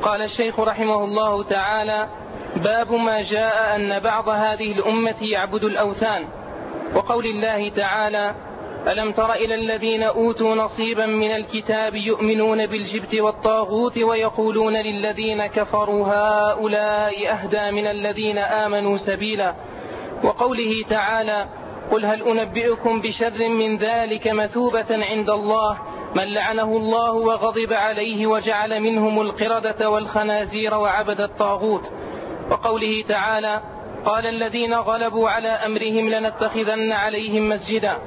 قال الشيخ رحمه الله تعالى: باب ما جاء أن بعض هذه الأمة يعبد الأوثان. وقول الله تعالى: ألم تر إلى الذين أوتوا نصيبا من الكتاب يؤمنون بالجبت والطاغوت ويقولون للذين كفروا هؤلاء أهدى من الذين آمنوا سبيلا. وقوله تعالى: قل هل أنبئكم بشر من ذلك مثوبة عند الله من لعنه الله وغضب عليه وجعل منهم القردة والخنازير وعبد الطاغوت. وقوله تعالى: قال الذين غلبوا على أمرهم لنتخذن عليهم مسجدا.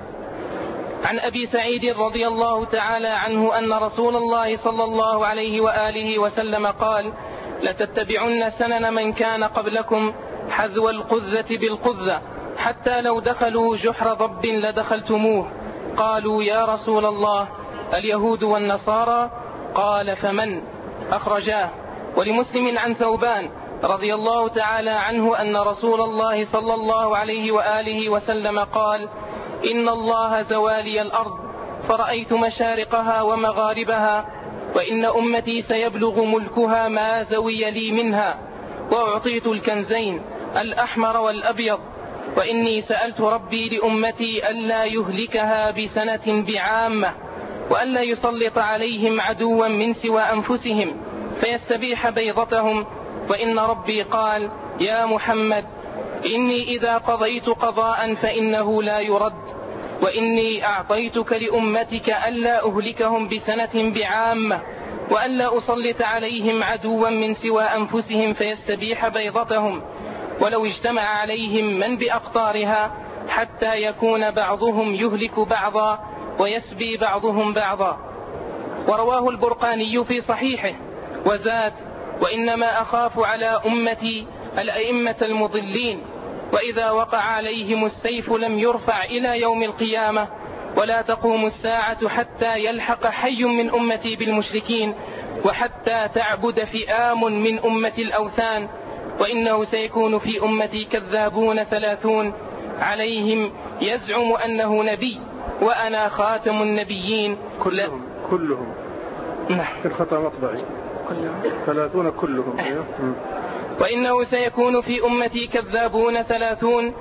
عن أبي سعيد رضي الله تعالى عنه أن رسول الله صلى الله عليه وآله وسلم قال: لتتبعن سنن من كان قبلكم حذو القذة بالقذة حتى لو دخلوا جحر ضب لدخلتموه. قالوا: يا رسول الله اليهود والنصارى؟ قال: فمن؟ أخرجاه. ولمسلم عن ثوبان رضي الله تعالى عنه أن رسول الله صلى الله عليه وآله وسلم قال: إن الله زوالي الأرض فرأيت مشارقها ومغاربها، وإن أمتي سيبلغ ملكها ما زوي لي منها، وأعطيت الكنزين الأحمر والأبيض، وإني سألت ربي لأمتي ألا يهلكها بسنة بعامة، وألا يسلط عليهم عدوا من سوى أنفسهم فيستبيح بيضتهم. وإن ربي قال: يا محمد إني إذا قضيت قضاء فإنه لا يرد، وإني أعطيتك لأمتك ألا أهلكهم بسنة بعامة، وألا أسلط عليهم عدوا من سوى أنفسهم فيستبيح بيضتهم، ولو اجتمع عليهم من بأقطارها حتى يكون بعضهم يهلك بعضا ويسبي بعضهم بعضا. ورواه البرقاني في صحيحه وزاد: وإنما أخاف على أمتي الأئمة المضلين، وإذا وقع عليهم السيف لم يرفع إلى يوم القيامة، ولا تقوم الساعة حتى يلحق حي من أمتي بالمشركين، وحتى تعبد فئام من أمة الأوثان. وإنه سيكون في أمتي كذابون 30 عليهم يزعم أنه نبي وأنا خاتم النبيين. كلهم في الخطأ مطبعي 30 كلهم. وإنه سيكون في أمتي كذابون 30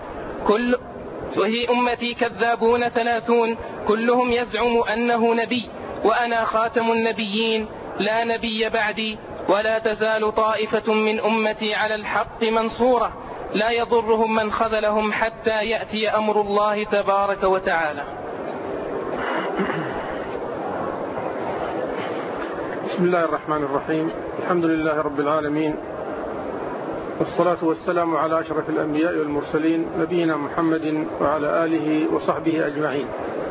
وهي أمتي كذابون 30 كلهم يزعم أنه نبي وأنا خاتم النبيين لا نبي بعدي، ولا تزال طائفة من أمتي على الحق منصورة لا يضرهم من خذلهم حتى يأتي أمر الله تبارك وتعالى. بسم الله الرحمن الرحيم. الحمد لله رب العالمين، والصلاة والسلام على أشرف الأنبياء والمرسلين نبينا محمد وعلى آله وصحبه أجمعين.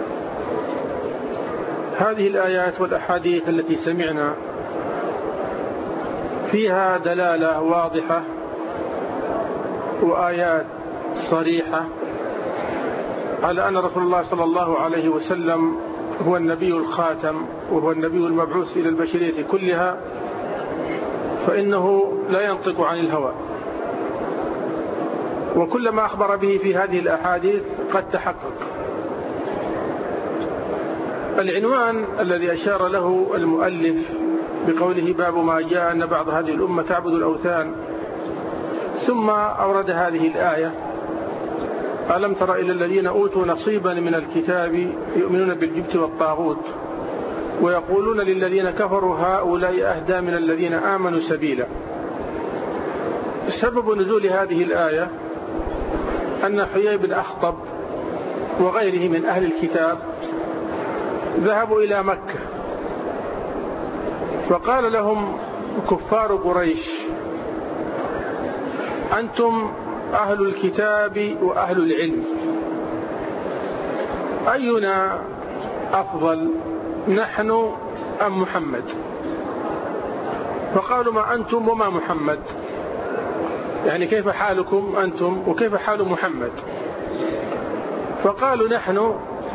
هذه الآيات والأحاديث التي سمعنا فيها دلالة واضحة وآيات صريحة على أن رسول الله صلى الله عليه وسلم هو النبي الخاتم وهو النبي المبعوث إلى البشرية كلها، فإنه لا ينطق عن الهوى، وكل ما أخبر به في هذه الأحاديث قد تحقق. العنوان الذي أشار له المؤلف بقوله باب ما جاء أن بعض هذه الأمة تعبد الأوثان، ثم أورد هذه الآية: ألم تر إلى الذين أوتوا نصيبا من الكتاب يؤمنون بالجبت والطاغوت ويقولون للذين كفروا هؤلاء أهدى من الذين آمنوا سبيلا. سبب نزول هذه الآية أن حيي بن أخطب وغيره من أهل الكتاب ذهبوا إلى مكة، فقال لهم كفار قريش: أنتم أهل الكتاب وأهل العلم، أينا أفضل، نحن أم محمد؟ فقالوا: ما أنتم وما محمد، يعني كيف حالكم أنتم وكيف حال محمد؟ فقالوا: نحن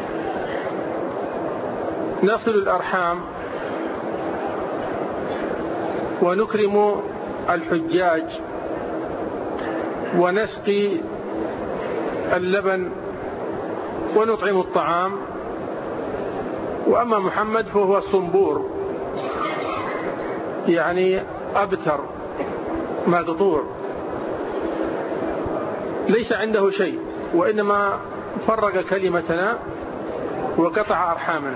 نصل الأرحام ونكرم الحجاج ونسقي اللبن ونطعم الطعام، وأما محمد فهو الصنبور، يعني أبتر مقطوع ليس عنده شيء، وإنما فرق كلمتنا وقطع أرحامنا.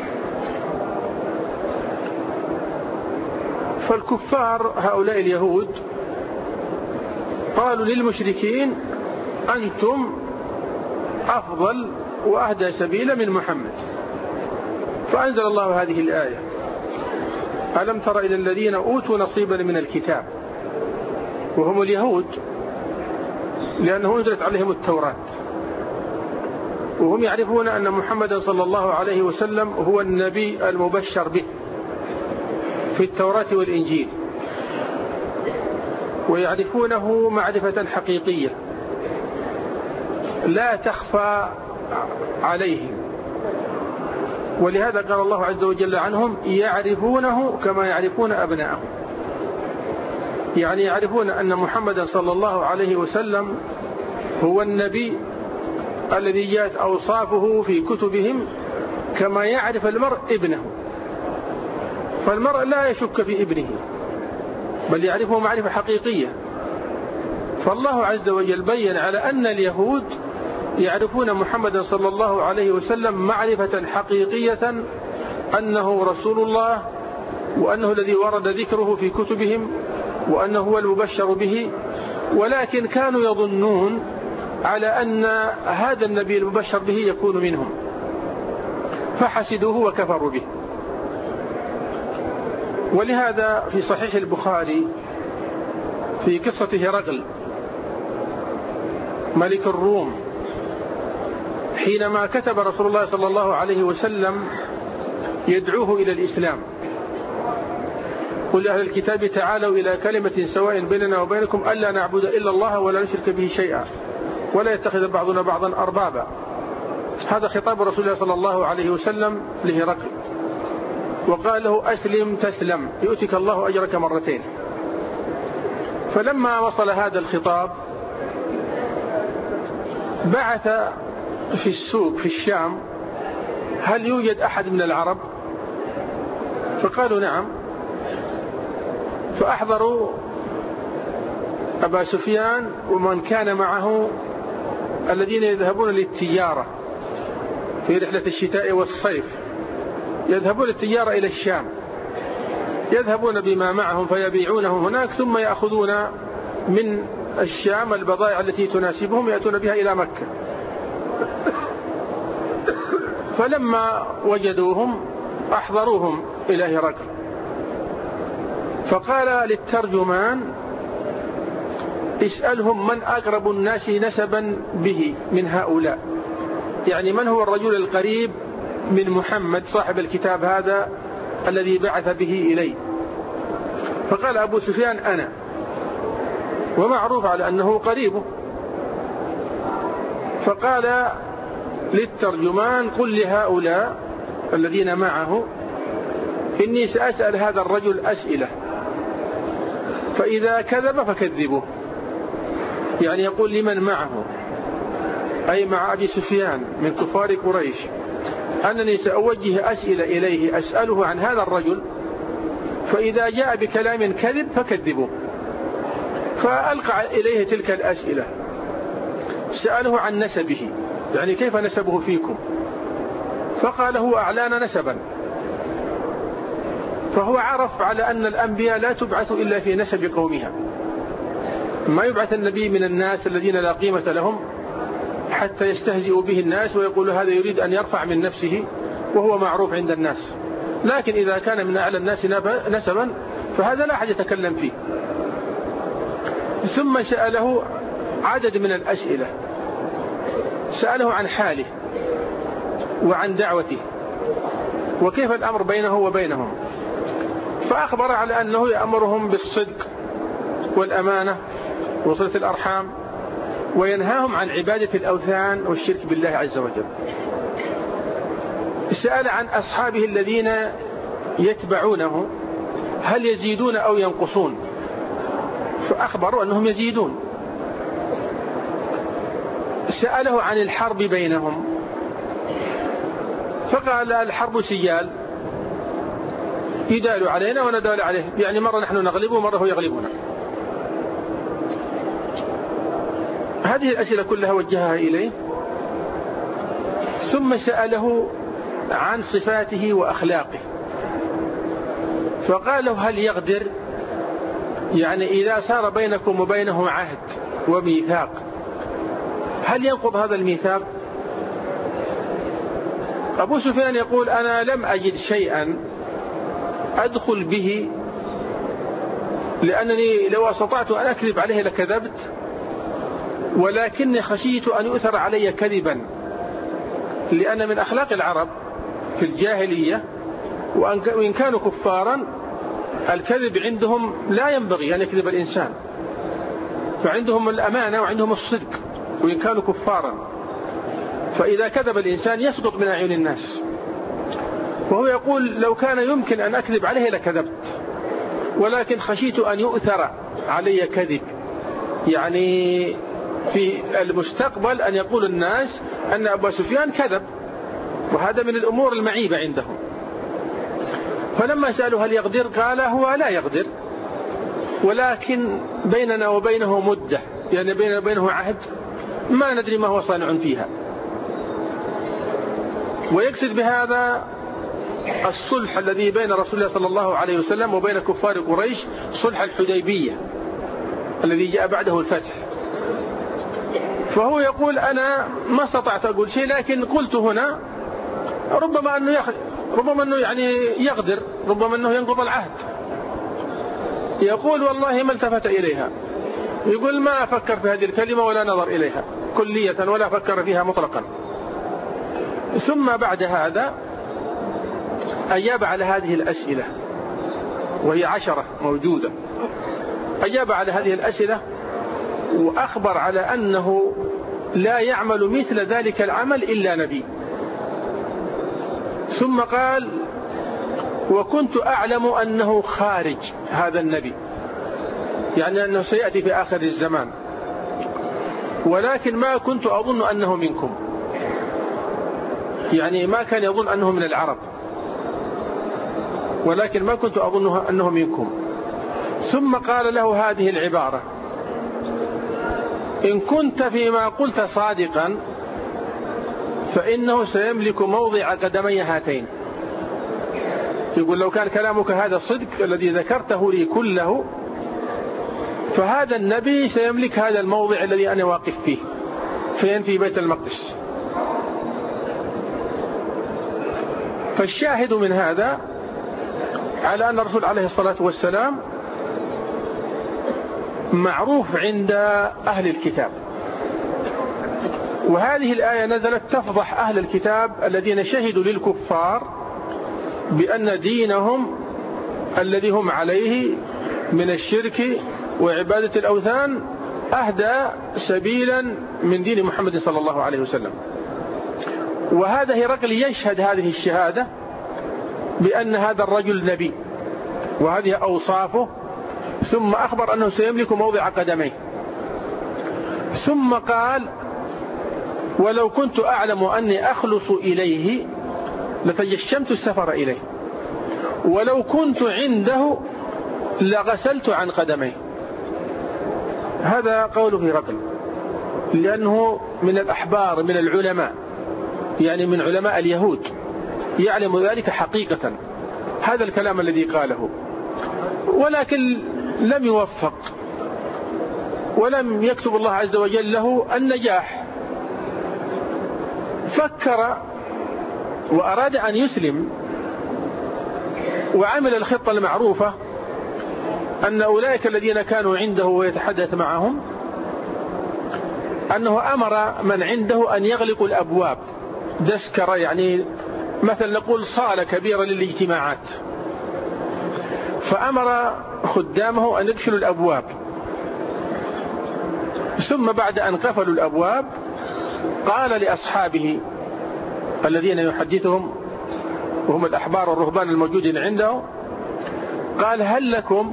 فالكفار هؤلاء اليهود قالوا للمشركين أنتم أفضل وأهدى سبيلا من محمد، فأنزل الله هذه الآية: ألم تر إلى الذين أوتوا نصيبا من الكتاب، وهم اليهود لأنه أنزلت عليهم التوراة، وهم يعرفون أن محمدا صلى الله عليه وسلم هو النبي المبشر به في التوراة والإنجيل، ويعرفونه معرفة حقيقية لا تخفى عليهم. ولهذا قال الله عز وجل عنهم: يعرفونه كما يعرفون أبناءهم. يعني يعرفون أن محمدا صلى الله عليه وسلم هو النبي الذي جاءت أوصافه في كتبهم كما يعرف المرء ابنه، فالمرء لا يشك في ابنه بل يعرفه معرفة حقيقية. فالله عز وجل بين على أن اليهود يعرفون محمدا صلى الله عليه وسلم معرفة حقيقية أنه رسول الله، وأنه الذي ورد ذكره في كتبهم، وأنه هو المبشر به، ولكن كانوا يظنون على أن هذا النبي المبشر به يكون منهم، فحسدوه وكفروا به. ولهذا في صحيح البخاري في قصة هرقل ملك الروم حينما كتب رسول الله صلى الله عليه وسلم يدعوه إلى الإسلام: قل أهل الكتاب تعالوا إلى كلمة سواء بيننا وبينكم ألا نعبد إلا الله ولا نشرك به شيئا ولا يتخذ بعضنا بعضا أربابا. هذا خطاب رسول الله صلى الله عليه وسلم لهرقل، وقال له: أسلم تسلم يؤتك الله أجرك مرتين. فلما وصل هذا الخطاب بعث في السوق في الشام: هل يوجد أحد من العرب؟ فقالوا: نعم. فأحضروا أبا سفيان ومن كان معه الذين يذهبون للتجارة في رحلة الشتاء والصيف، يذهبون للتجارة إلى الشام، يذهبون بما معهم فيبيعونه هناك، ثم يأخذون من الشام البضائع التي تناسبهم يأتون بها إلى مكة. فلما وجدوهم أحضروهم إلى هرقل، فقال للترجمان: اسألهم من أقرب الناس نسبا به من هؤلاء، يعني من هو الرجل القريب من محمد صاحب الكتاب هذا الذي بعث به إليه. فقال أبو سفيان: أنا، ومعروف على أنه قريبه. فقال للترجمان: قل لهؤلاء الذين معه إني سأسأل هذا الرجل أسئلة، فإذا كذب فكذبوه. يعني يقول لمن معه، أي مع أبي سفيان من كفار قريش، أنني سأوجه أسئلة إليه أسأله عن هذا الرجل، فإذا جاء بكلام كذب فكذبوه. فألقى إليه تلك الأسئلة، سأله عن نسبه، يعني كيف نسبه فيكم؟ فقال: هو أعلان نسبا. فهو عرف على أن الأنبياء لا تبعث إلا في نسب قومها، ما يبعث النبي من الناس الذين لا قيمة لهم حتى يستهزئوا به الناس ويقول هذا يريد أن يرفع من نفسه وهو معروف عند الناس، لكن إذا كان من أعلى الناس نسبا فهذا لا أحد يتكلم فيه. ثم سأله عدد من الأسئلة، سأله عن حاله وعن دعوته وكيف الأمر بينه وبينهم، فأخبر على أنه يأمرهم بالصدق والأمانة وصلة الأرحام، وينهاهم عن عبادة الأوثان والشرك بالله عز وجل. سأل عن أصحابه الذين يتبعونه هل يزيدون أو ينقصون، فأخبروا أنهم يزيدون. سأله عن الحرب بينهم، فقال: الحرب سجال، يدال علينا وندال عليه، يعني مرة نحن نغلبه ومرة هو يغلبنا. هذه الأسئلة كلها وجهها إليه، ثم سأله عن صفاته وأخلاقه، فقال له هل يقدر، يعني إذا صار بينكم وبينه عهد وميثاق هل ينقض هذا الميثاق؟ أبو سفيان يقول أنا لم أجد شيئا أدخل به، لأنني لو استطعت أن أكذب عليه لكذبت، ولكني خشيت أن يؤثر علي كذبا، لأن من أخلاق العرب في الجاهلية وإن كانوا كفارا الكذب عندهم لا ينبغي أن يكذب الإنسان، فعندهم الأمانة وعندهم الصدق وإن كانوا كفارا، فإذا كذب الإنسان يسقط من أعين الناس. وهو يقول لو كان يمكن أن أكذب عليه لكذبت، ولكن خشيت أن يؤثر علي كذب، يعني في المستقبل أن يقول الناس أن أبا سفيان كذب، وهذا من الأمور المعيبة عندهم. فلما سألوا هل يقدر قال هو لا يقدر، ولكن بيننا وبينه مدة، يعني بيننا وبينه عهد ما ندري ما هو صانع فيها. ويقصد بهذا الصلح الذي بين رسول الله صلى الله عليه وسلم وبين كفار قريش، صلح الحديبية الذي جاء بعده الفتح. فهو يقول أنا ما استطعت أقول شيء، لكن قلت هنا ربما أنه يعني يقدر، ربما أنه ينقض العهد. يقول والله ما التفت إليها، يقول ما فكر في هذه الكلمة ولا نظر إليها كلية ولا فكر فيها مطلقا. ثم بعد هذا أجاب على هذه الأسئلة، وهي 10 موجودة، أجاب على هذه الأسئلة وأخبر على أنه لا يعمل مثل ذلك العمل إلا نبي. ثم قال وكنت أعلم أنه خارج هذا النبي، يعني أنه سيأتي في آخر الزمان، ولكن ما كنت أظن أنه منكم، يعني ما كان يظن أنه من العرب، ولكن ما كنت أظن أنه منكم. ثم قال له هذه العبارة إن كنت فيما قلت صادقا فإنه سيملك موضع قدمي هاتين. يقول لو كان كلامك هذا صدق الذي ذكرته لي كله، فهذا النبي سيملك هذا الموضع الذي أنا واقف فيه، في بيت المقدس. فالشاهد من هذا على أن الرسول عليه الصلاة والسلام معروف عند أهل الكتاب. وهذه الآية نزلت تفضح أهل الكتاب الذين شهدوا للكفار بأن دينهم الذي هم عليه من الشرك وعبادة الأوثان أهدى سبيلا من دين محمد صلى الله عليه وسلم. وهذا هرقل يشهد هذه الشهادة بأن هذا الرجل نبي وهذه أوصافه، ثم أخبر أنه سيملك موضع قدميه. ثم قال ولو كنت أعلم أني أخلص إليه لتجشمت السفر إليه، ولو كنت عنده لغسلت عن قدميه. هذا قوله هرقل، لأنه من الأحبار من العلماء، يعني من علماء اليهود، يعلم ذلك حقيقة هذا الكلام الذي قاله، ولكن لم يوفق ولم يكتب الله عز وجل له النجاح. فكر وأراد أن يسلم، وعمل الخطة المعروفة أن أولئك الذين كانوا عنده ويتحدث معهم أنه أمر من عنده أن يغلقوا الأبواب، دسكرة يعني مثل نقول صالة كبيرة للاجتماعات، فأمر خدامه أن يقفلوا الأبواب. ثم بعد أن قفلوا الأبواب قال لأصحابه الذين يحدثهم وهم الأحبار والرهبان الموجودين عنده، قال هل لكم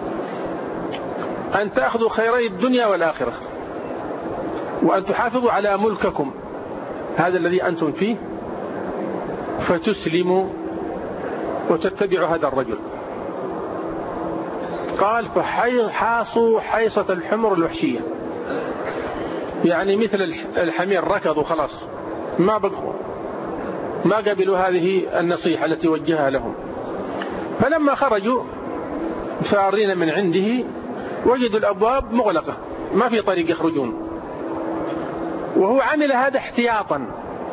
أن تأخذوا خيري الدنيا والآخرة وأن تحافظوا على ملككم هذا الذي أنتم فيه فتسلموا وتتبع هذا الرجل. قال فحاصوا حيصة الحمر الوحشية، يعني مثل الحمير ركضوا خلاص، ما قبلوا هذه النصيحة التي وجهها لهم. فلما خرجوا فارين من عنده وجدوا الأبواب مغلقة، ما في طريق يخرجون، وهو عمل هذا احتياطا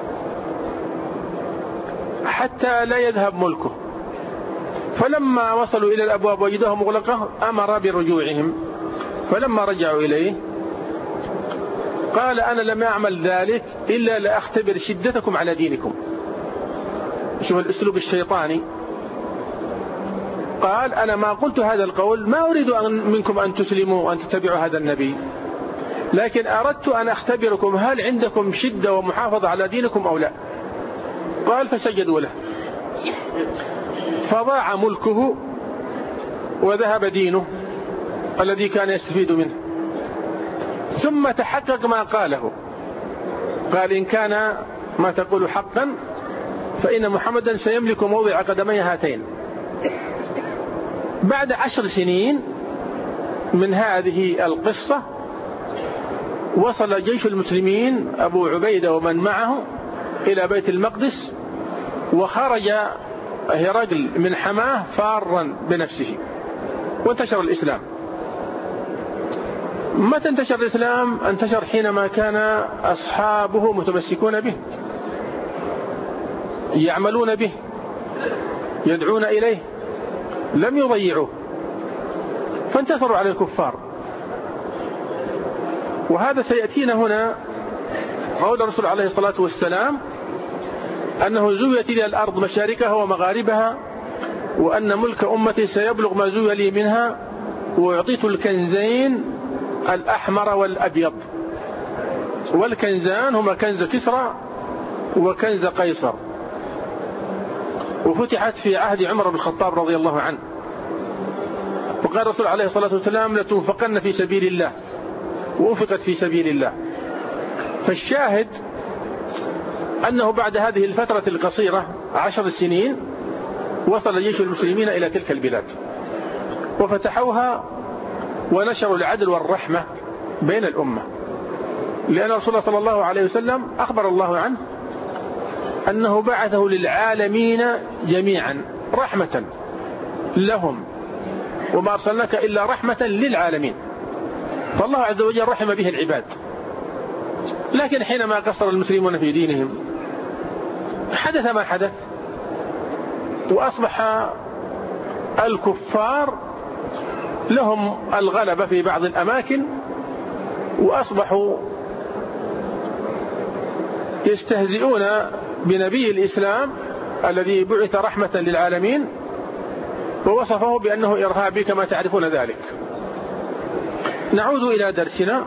حتى لا يذهب ملكه. فلما وصلوا إلى الأبواب وجدوها مغلقة أمر برجوعهم. فلما رجعوا إليه قال أنا لم أعمل ذلك إلا لأختبر شدتكم على دينكم. شوف الأسلوب الشيطاني. قال أنا ما قلت هذا القول، ما أريد منكم أن تسلموا وأن تتبعوا هذا النبي، لكن أردت أن أختبركم هل عندكم شدة ومحافظة على دينكم أو لا. قال فسجدوا له، فضاع ملكه وذهب دينه الذي كان يستفيد منه. ثم تحقق ما قاله، قال إن كان ما تقول حقا فإن محمدا سيملك موضع قدمي هاتين. بعد 10 سنين من هذه القصة وصل جيش المسلمين أبو عبيدة ومن معه إلى بيت المقدس، وخرج هرقل من حماه فارا بنفسه، وانتشر الإسلام. متى انتشر الإسلام؟ انتشر حينما كان أصحابه متمسكون به، يعملون به، يدعون إليه، لم يضيعوه، فانتصروا على الكفار. وهذا سيأتينا هنا قول الرسول عليه الصلاة والسلام أنه زويت لي الأرض مشاركها ومغاربها، وأن ملك أمتي سيبلغ ما زوي لي منها، وأعطيت الكنزين الأحمر والأبيض. والكنزان هما كنز كسرى وكنز قيصر، وفتحت في عهد عمر بن الخطاب رضي الله عنه. وقال الرسول عليه الصلاة والسلام لتنفقن في سبيل الله، وأنفقت في سبيل الله. فالشاهد أنه بعد هذه الفترة القصيرة 10 سنين وصل جيش المسلمين إلى تلك البلاد وفتحوها ونشروا العدل والرحمة بين الأمة، لأن الرسول صلى الله عليه وسلم أخبر الله عنه أنه بعثه للعالمين جميعا رحمة لهم، وما أرسلناك إلا رحمة للعالمين. فالله عز وجل رحم به العباد. لكن حينما قصر المسلمون في دينهم حدث ما حدث، وأصبح الكفار لهم الغلبة في بعض الأماكن، وأصبحوا يستهزئون بنبي الإسلام الذي بعث رحمة للعالمين، ووصفه بأنه إرهابي كما تعرفون ذلك. نعود إلى درسنا.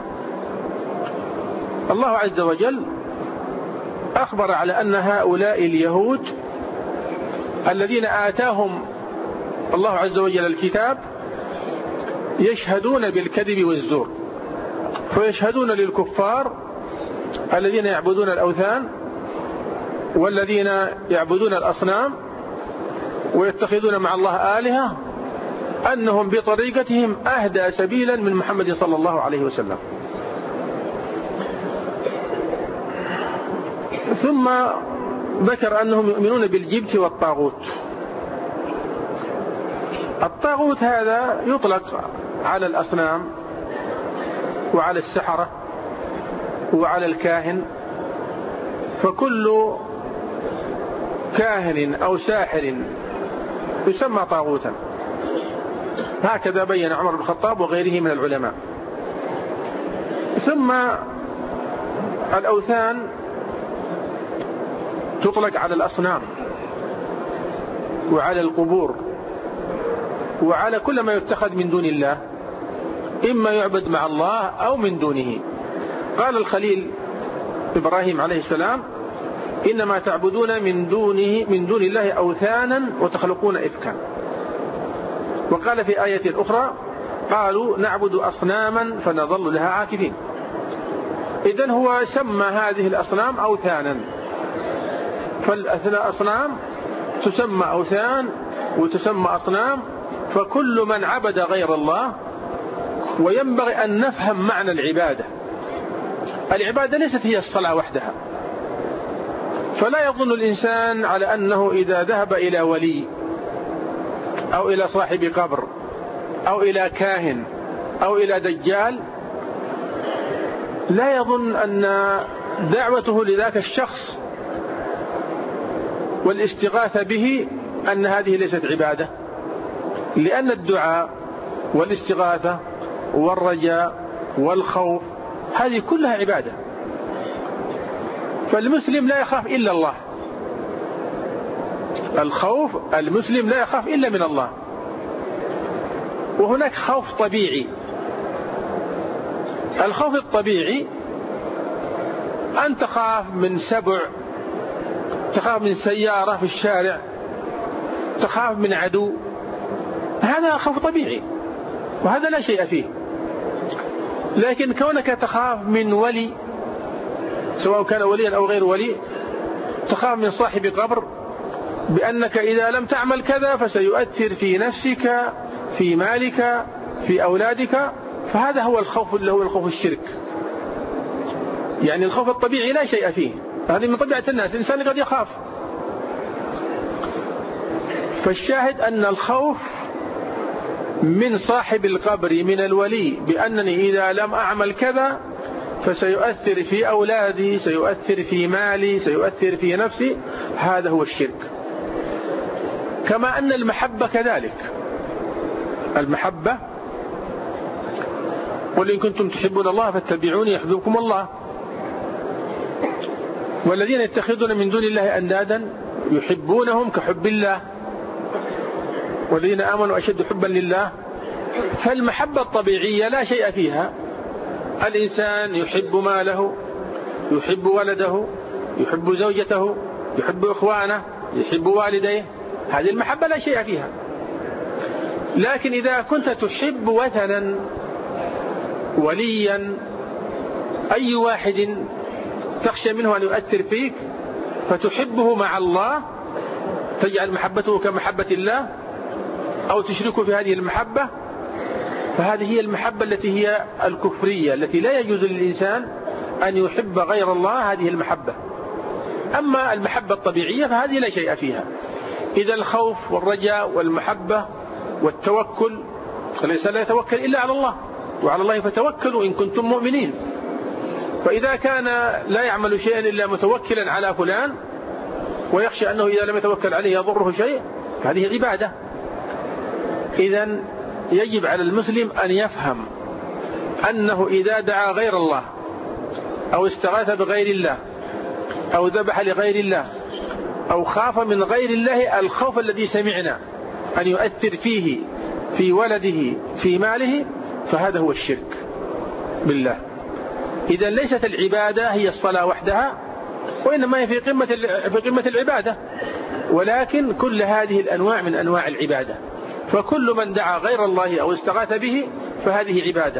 الله عز وجل أخبر على أن هؤلاء اليهود الذين آتاهم الله عز وجل الكتاب يشهدون بالكذب والزور، فيشهدون للكفار الذين يعبدون الأوثان والذين يعبدون الأصنام ويتخذون مع الله آلهة أنهم بطريقتهم أهدى سبيلا من محمد صلى الله عليه وسلم. ثم ذكر أنهم يؤمنون بالجبت والطاغوت. الطاغوت هذا يطلق على الأصنام وعلى السحرة وعلى الكاهن، فكل كاهن أو ساحر يسمى طاغوتا. هكذا بين عمر بن الخطاب وغيره من العلماء. ثم الأوثان تطلق على الأصنام وعلى القبور وعلى كل ما يتخذ من دون الله، إما يعبد مع الله أو من دونه. قال الخليل إبراهيم عليه السلام إنما تعبدون من دون الله أوثانا وتخلقون إفكا. وقال في آية أخرى قالوا نعبد أصناما فنظل لها عاكفين. إذن هو سمى هذه الأصنام أوثانا، فالأصنام تسمى أوثان وتسمى أصنام، فكل من عبد غير الله. وينبغي أن نفهم معنى العبادة. العبادة ليست هي الصلاة وحدها، فلا يظن الإنسان على أنه إذا ذهب إلى ولي أو إلى صاحب قبر أو إلى كاهن أو إلى دجال، لا يظن أن دعوته لذاك الشخص والاستغاثة به أن هذه ليست عبادة، لأن الدعاء والاستغاثة والرجاء والخوف هذه كلها عبادة. فالمسلم لا يخاف إلا الله. الخوف، المسلم لا يخاف إلا من الله. وهناك خوف طبيعي. الخوف الطبيعي أن تخاف من سبع، تخاف من سيارة في الشارع، تخاف من عدو، هذا خوف طبيعي وهذا لا شيء فيه. لكن كونك تخاف من ولي، سواء كان وليا أو غير ولي، تخاف من صاحب قبر بأنك إذا لم تعمل كذا فسيؤثر في نفسك، في مالك، في أولادك، فهذا هو الخوف اللي هو الخوف الشرك. يعني الخوف الطبيعي لا شيء فيه، هذه من طبيعة الناس، الإنسان قد يخاف. فالشاهد أن الخوف من صاحب القبر من الولي بأنني إذا لم أعمل كذا فسيؤثر في أولادي، سيؤثر في مالي، سيؤثر في نفسي، هذا هو الشرك. كما أن المحبة كذلك. المحبة، قل إن كنتم تحبون الله فاتبعوني يحببكم الله. والذين يتخذون من دون الله أندادا يحبونهم كحب الله، والذين آمنوا أشد حبا لله. فالمحبة الطبيعية لا شيء فيها. الإنسان يحب ماله، يحب ولده، يحب زوجته، يحب إخوانه، يحب والديه، هذه المحبة لا شيء فيها. لكن إذا كنت تحب وثنا، وليا، أي واحد تخشى منه أن يؤثر فيك فتحبه مع الله، تجعل محبته كمحبة الله أو تشركه في هذه المحبة، فهذه هي المحبة التي هي الكفرية، التي لا يجوز للإنسان أن يحب غير الله هذه المحبة. أما المحبة الطبيعية فهذه لا شيء فيها. إذا الخوف والرجاء والمحبة والتوكل، فالإنسان لا يتوكل إلا على الله، وعلى الله فتوكلوا إن كنتم مؤمنين. فإذا كان لا يعمل شيئا إلا متوكلا على فلان ويخشى أنه إذا لم يتوكل عليه يضره شيء، هذه عبادة. إذن يجب على المسلم أن يفهم أنه إذا دعا غير الله أو استغاث بغير الله أو ذبح لغير الله أو خاف من غير الله الخوف الذي سمعنا أن يؤثر فيه، في ولده، في ماله، فهذا هو الشرك بالله. إذا ليست العبادة هي الصلاة وحدها، وإنما هي في قمة العبادة، ولكن كل هذه الأنواع من أنواع العبادة. فكل من دعا غير الله أو استغاث به فهذه عبادة.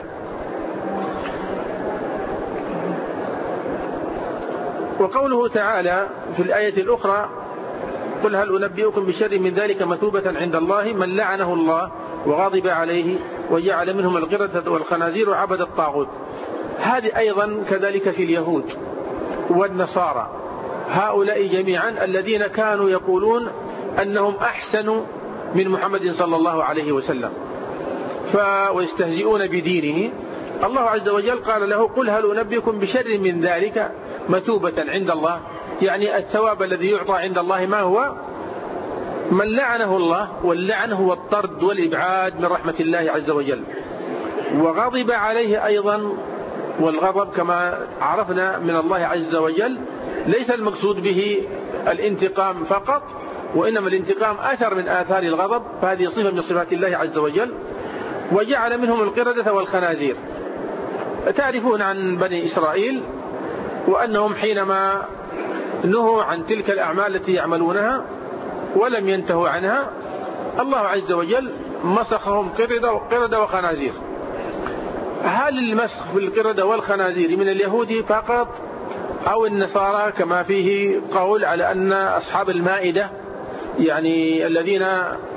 وقوله تعالى في الآية الأخرى: قل هل أنبئكم بشر من ذلك مثوبة عند الله من لعنه الله وغضب عليه وجعل منهم القردة والخنازير وعبد الطاغوت. هذه أيضا كذلك في اليهود والنصارى، هؤلاء جميعا الذين كانوا يقولون أنهم أحسن من محمد صلى الله عليه وسلم ويستهزئون بدينه. الله عز وجل قال له: قل هل أنبئكم بشر من ذلك مثوبة عند الله، يعني الثواب الذي يعطى عند الله ما هو؟ من لعنه الله، واللعن هو الطرد والإبعاد من رحمة الله عز وجل، وغضب عليه أيضا. والغضب كما عرفنا من الله عز وجل ليس المقصود به الانتقام فقط، وإنما الانتقام أثر من آثار الغضب، فهذه صفة من صفات الله عز وجل. وجعل منهم القردة والخنازير. تعرفون عن بني إسرائيل وأنهم حينما نهوا عن تلك الأعمال التي يعملونها ولم ينتهوا عنها، الله عز وجل مسخهم قردة وخنازير. هل المسخ في القردة والخنازير من اليهود فقط أو النصارى؟ كما فيه قول على أن أصحاب المائدة، يعني الذين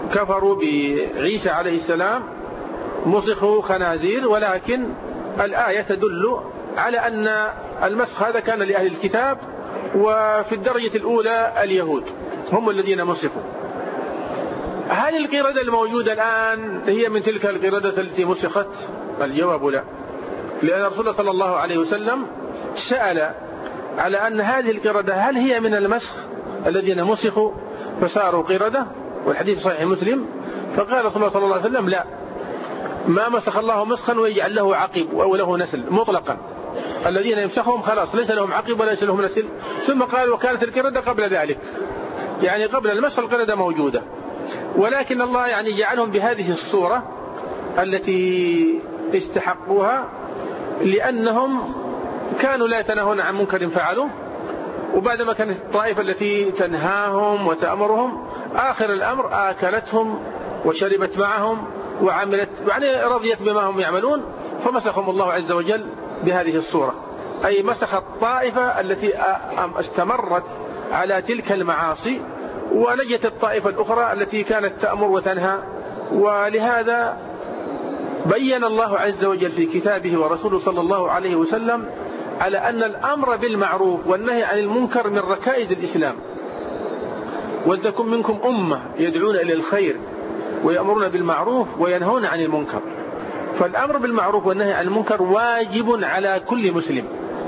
كفروا بعيسى عليه السلام مسخوا خنازير، ولكن الآية تدل على أن المسخ هذا كان لأهل الكتاب، وفي الدرجة الأولى اليهود هم الذين مسخوا. هل القردة الموجودة الآن هي من تلك القردة التي مسخت؟ الجواب لا، لأن الرسول صلى الله عليه وسلم سأل على أن هذه القردة هل هي من المسخ الذين مسخوا فصاروا قردة، والحديث صحيح مسلم، فقال رسول الله صلى الله عليه وسلم لا، ما مسخ الله مسخا ويجعل له عقب أو له نسل مطلقا، الذين يمسخهم خلاص ليس لهم عقب ولا ليس لهم نسل. ثم قال وكانت القردة قبل ذلك، يعني قبل المسخ القردة موجودة، ولكن الله يعني جعلهم بهذه الصورة التي استحقوها، لأنهم كانوا لا يتناهون عن منكر فعلوه، وبعدما كانت الطائفة التي تنهاهم وتأمرهم آخر الأمر آكلتهم وشربت معهم وعملت، يعني رضيت بما هم يعملون، فمسخهم الله عز وجل بهذه الصورة، أي مسخ الطائفة التي استمرت على تلك المعاصي، ونجت الطائفة الأخرى التي كانت تأمر وتنهى. ولهذا بين الله عز وجل في كتابه ورسوله صلى الله عليه وسلم على أن الأمر بالمعروف والنهي عن المنكر من ركائز الإسلام، ولتكن منكم أمة يدعون إلى الخير ويأمرون بالمعروف وينهون عن المنكر. فالأمر بالمعروف والنهي عن المنكر واجب على كل مسلم.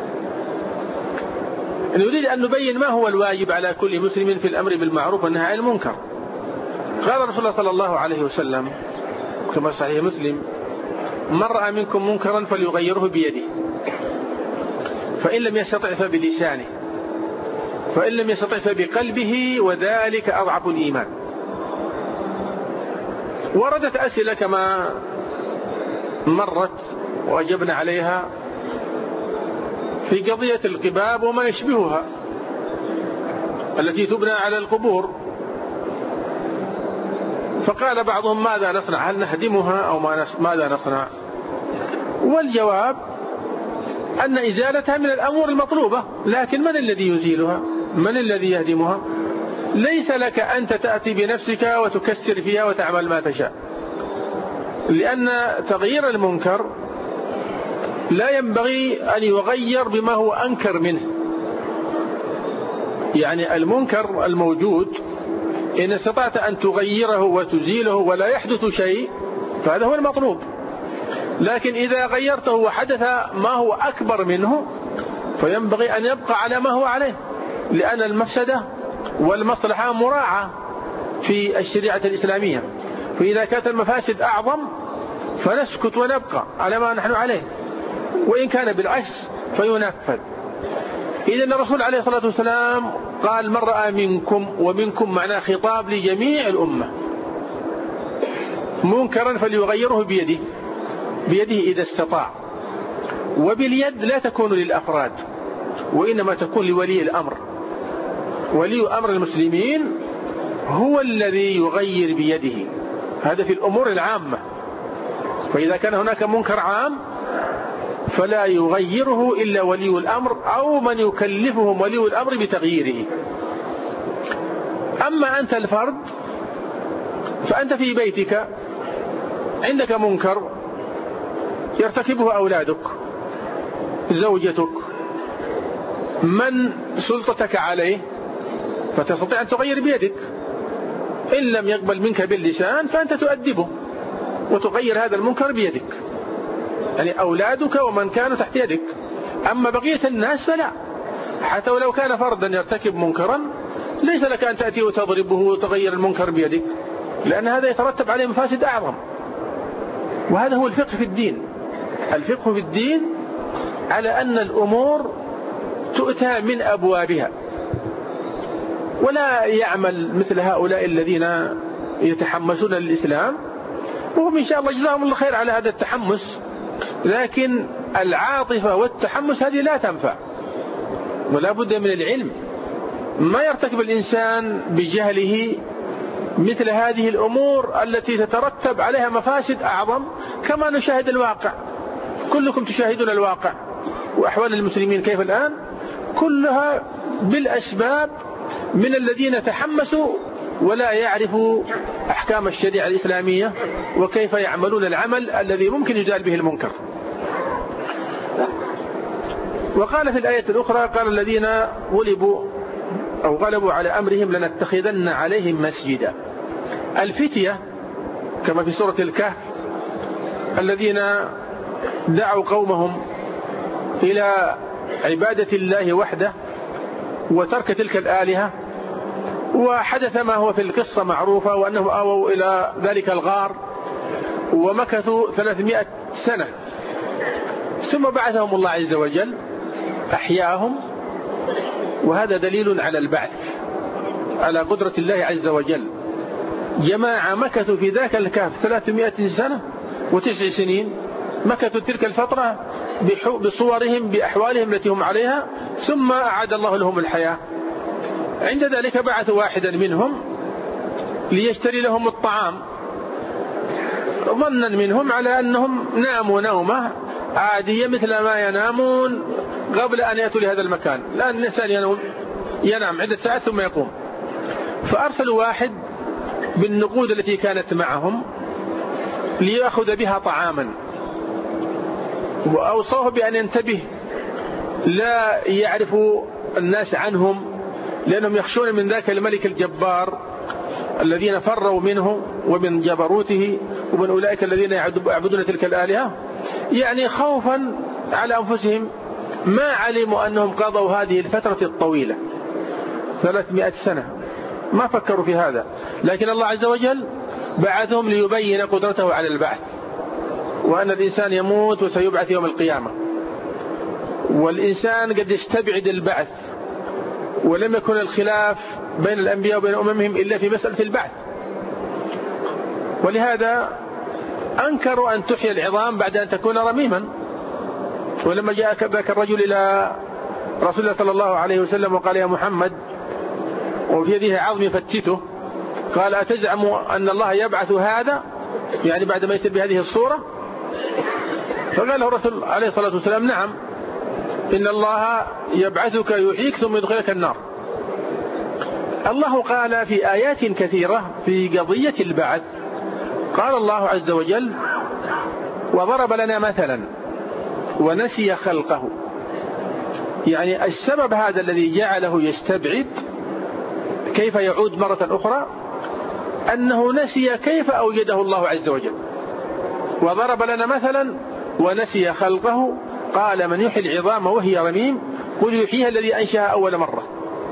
نريد أن نبين ما هو الواجب على كل مسلم في الأمر بالمعروف والنهي عن المنكر. قال رسول الله صلى الله عليه وسلم كما صحيح مسلم: من رأى منكم منكرا فليغيره بيده، فإن لم يستطع فبلسانه، فإن لم يستطع فبقلبه، وذلك أضعف الإيمان. وردت أسئلة كما مرت وأجبنا عليها في قضية القباب وما يشبهها التي تبنى على القبور، فقال بعضهم ماذا نصنع؟ هل نهدمها أو ماذا نصنع؟ والجواب أن إزالتها من الأمور المطلوبة، لكن من الذي يزيلها؟ من الذي يهدمها؟ ليس لك أنت تأتي بنفسك وتكسر فيها وتعمل ما تشاء، لأن تغيير المنكر لا ينبغي أن يغير بما هو أنكر منه. يعني المنكر الموجود إن استطعت أن تغيره وتزيله ولا يحدث شيء فهذا هو المطلوب، لكن إذا غيرته وحدث ما هو أكبر منه فينبغي أن يبقى على ما هو عليه، لأن المفسدة والمصلحة مراعاة في الشريعة الإسلامية، فإذا كانت المفاسد أعظم فنسكت ونبقى على ما نحن عليه، وإن كان بالعكس فينفذ. إذن الرسول عليه الصلاة والسلام قال: من رأى منكم، ومنكم معناه خطاب لجميع الأمة، منكرا فليغيره بيده، بيده إذا استطاع. وباليد لا تكون للأفراد، وإنما تكون لولي الأمر. ولي أمر المسلمين هو الذي يغير بيده، هذا في الأمور العامة. فإذا كان هناك منكر عام فلا يغيره إلا ولي الأمر أو من يكلفهم ولي الأمر بتغييره. أما أنت الفرد فأنت في بيتك عندك منكر يرتكبه أولادك، زوجتك، من سلطتك عليه، فتستطيع أن تغير بيدك. إن لم يقبل منك باللسان فأنت تؤدبه وتغير هذا المنكر بيدك، يعني أولادك ومن كانوا تحت يدك. أما بقية الناس فلا، حتى ولو كان فردا يرتكب منكرا ليس لك أن تأتي وتضربه وتغير المنكر بيدك، لأن هذا يترتب عليه مفاسد أعظم. وهذا هو الفقه في الدين. الفقه في الدين على أن الأمور تؤتى من أبوابها، ولا يعمل مثل هؤلاء الذين يتحمسون للإسلام، وهم إن شاء الله جزاهم الله خير على هذا التحمس، لكن العاطفة والتحمس هذه لا تنفع، ولا بد من العلم. ما يرتكب الإنسان بجهله مثل هذه الأمور التي تترتب عليها مفاسد أعظم، كما نشاهد الواقع. كلكم تشاهدون الواقع، وأحوال المسلمين كيف الآن، كلها بالأسباب من الذين تحمسوا ولا يعرفوا أحكام الشريعة الإسلامية وكيف يعملون العمل الذي ممكن يزال به المنكر. وقال في الآية الأخرى قال الذين غلبوا أو غلبوا على أمرهم لنتخذن عليهم مسجدا. الفتية كما في سورة الكهف الذين دعوا قومهم إلى عبادة الله وحده وترك تلك الآلهة، وحدث ما هو في القصة معروفة، وأنهم آووا إلى ذلك الغار ومكثوا 300 سنة، ثم بعثهم الله عز وجل أحياهم، وهذا دليل على البعث، على قدرة الله عز وجل. جماعة مكثوا في ذاك الكهف 300 سنة و9 سنين، مكثوا تلك الفترة بصورهم بأحوالهم التي هم عليها، ثم أعاد الله لهم الحياة. عند ذلك بعثوا واحدا منهم ليشتري لهم الطعام، ظنا منهم على أنهم ناموا نومة عادية مثل ما ينامون قبل أن يأتوا لهذا المكان، لأن الإنسان ينام عدة ساعات ثم يقوم. فأرسلوا واحد بالنقود التي كانت معهم ليأخذ بها طعاما، وأوصوه بأن ينتبه لا يعرفوا الناس عنهم، لأنهم يخشون من ذاك الملك الجبار الذين فروا منه ومن جبروته ومن أولئك الذين يعبدون تلك الآلهة، يعني خوفا على أنفسهم. ما علموا أنهم قضوا هذه الفترة الطويلة 300 سنة، ما فكروا في هذا، لكن الله عز وجل بعثهم ليبين قدرته على البعث، وأن الإنسان يموت وسيبعث يوم القيامة، والإنسان قد يستبعد البعث، ولم يكن الخلاف بين الأنبياء وبين أممهم إلا في مسألة البعث. ولهذا أنكروا أن تحيي العظام بعد أن تكون رميما. ولما جاء ذاك الرجل إلى رسول الله صلى الله عليه وسلم وقال يا محمد وفي يده عظم يفتته، قال أتزعم أن الله يبعث هذا يعني بعد ما يصير بهذه الصورة؟ فقال له الرسول عليه الصلاة والسلام نعم، إن الله يبعثك يحييك ثم يدخلك النار. الله قال في آيات كثيرة في قضية البعث، قال الله عز وجل وضرب لنا مثلا ونسي خلقه، يعني السبب هذا الذي جعله يستبعد كيف يعود مرة أخرى أنه نسي كيف أوجده الله عز وجل. وضرب لنا مثلا ونسي خلقه قال من يحيي العظام وهي رميم قل يحييها الذي أنشأها أول مرة.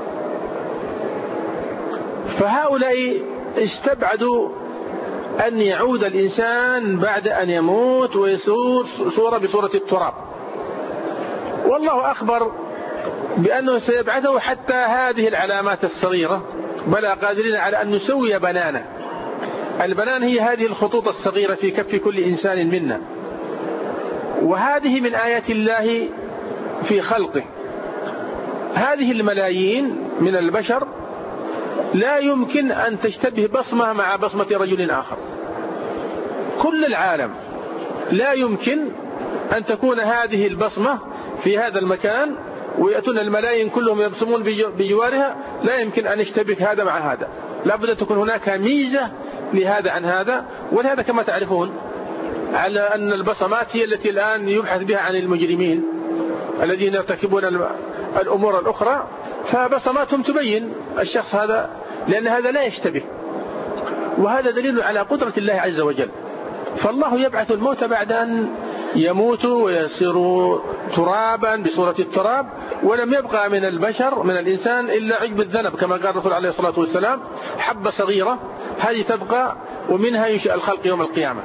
فهؤلاء استبعدوا أن يعود الإنسان بعد أن يموت ويصير صورة بصورة التراب، والله أخبر بأنه سيبعثه حتى هذه العلامات الصغيرة، بل قادرين على أن نسوي بنانه. البنان هي هذه الخطوط الصغيرة في كف كل إنسان منا، وهذه من آيات الله في خلقه. هذه الملايين من البشر لا يمكن أن تشتبه بصمة مع بصمة رجل آخر. كل العالم لا يمكن أن تكون هذه البصمة في هذا المكان ويأتون الملايين كلهم يبصمون بجوارها، لا يمكن أن يشتبك هذا مع هذا، لابد أن تكون هناك ميزة لهذا عن هذا. ولهذا كما تعرفون على أن البصمات هي التي الآن يبحث بها عن المجرمين الذين يرتكبون الأمور الأخرى، فبصماتهم تبين الشخص هذا، لأن هذا لا يشتبه، وهذا دليل على قدرة الله عز وجل. فالله يبعث الموت بعد أن يموتوا ويصيروا ترابا بصورة التراب، ولم يبقى من البشر من الإنسان إلا عجب الذنب، كما قال الرسول عليه الصلاة والسلام حبة صغيرة هذه تبقى ومنها ينشأ الخلق يوم القيامة.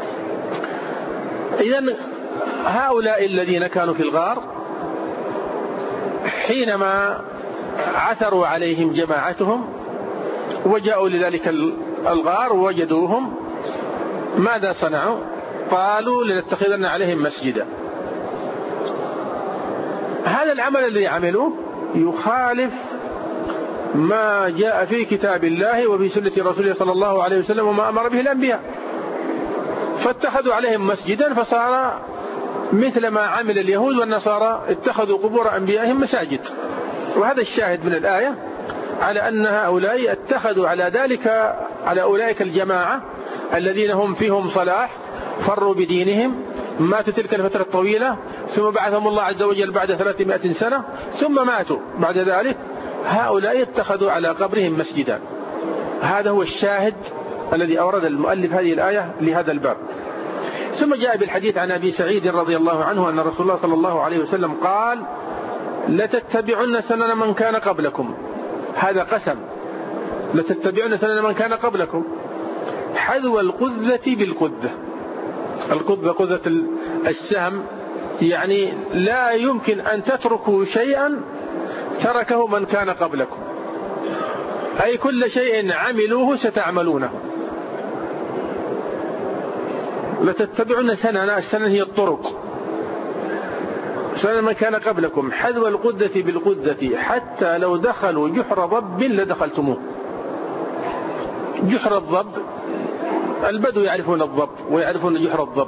إذن هؤلاء الذين كانوا في الغار حينما عثروا عليهم جماعتهم وجاءوا لذلك الغار ووجدوهم، ماذا صنعوا؟ قالوا لنتخذن عليهم مسجدا. هذا العمل الذي عملوه يخالف ما جاء في كتاب الله وفي سنة رسوله صلى الله عليه وسلم وما أمر به الأنبياء، فاتخذوا عليهم مسجدا فصار مثل ما عمل اليهود والنصارى، اتخذوا قبور أنبيائهم مساجد. وهذا الشاهد من الآية على أن هؤلاء اتخذوا على ذلك على أولئك الجماعة الذين هم فيهم صلاح فروا بدينهم، ماتوا تلك الفترة الطويلة، ثم بعثهم الله عز وجل بعد 300 سنة ثم ماتوا بعد ذلك، هؤلاء اتخذوا على قبرهم مسجدا. هذا هو الشاهد الذي أورد المؤلف هذه الآية لهذا الباب. ثم جاء بالحديث عن أبي سعيد رضي الله عنه أن رسول الله صلى الله عليه وسلم قال: لتتبعن سنن من كان قبلكم. هذا قسم، لتتبعن سنن من كان قبلكم حذو القذة بالقذة. القذة قذة السهم، يعني لا يمكن أن تتركوا شيئا تركه من كان قبلكم، أي كل شيء عملوه ستعملونه. لتتبعن سنن، السنن هي الطرق، سنن من كان قبلكم حذو القذة بالقذة حتى لو دخلوا جحر ضب لدخلتموه. جحر الضب، البدو يعرفون الضب ويعرفون جحر الضب.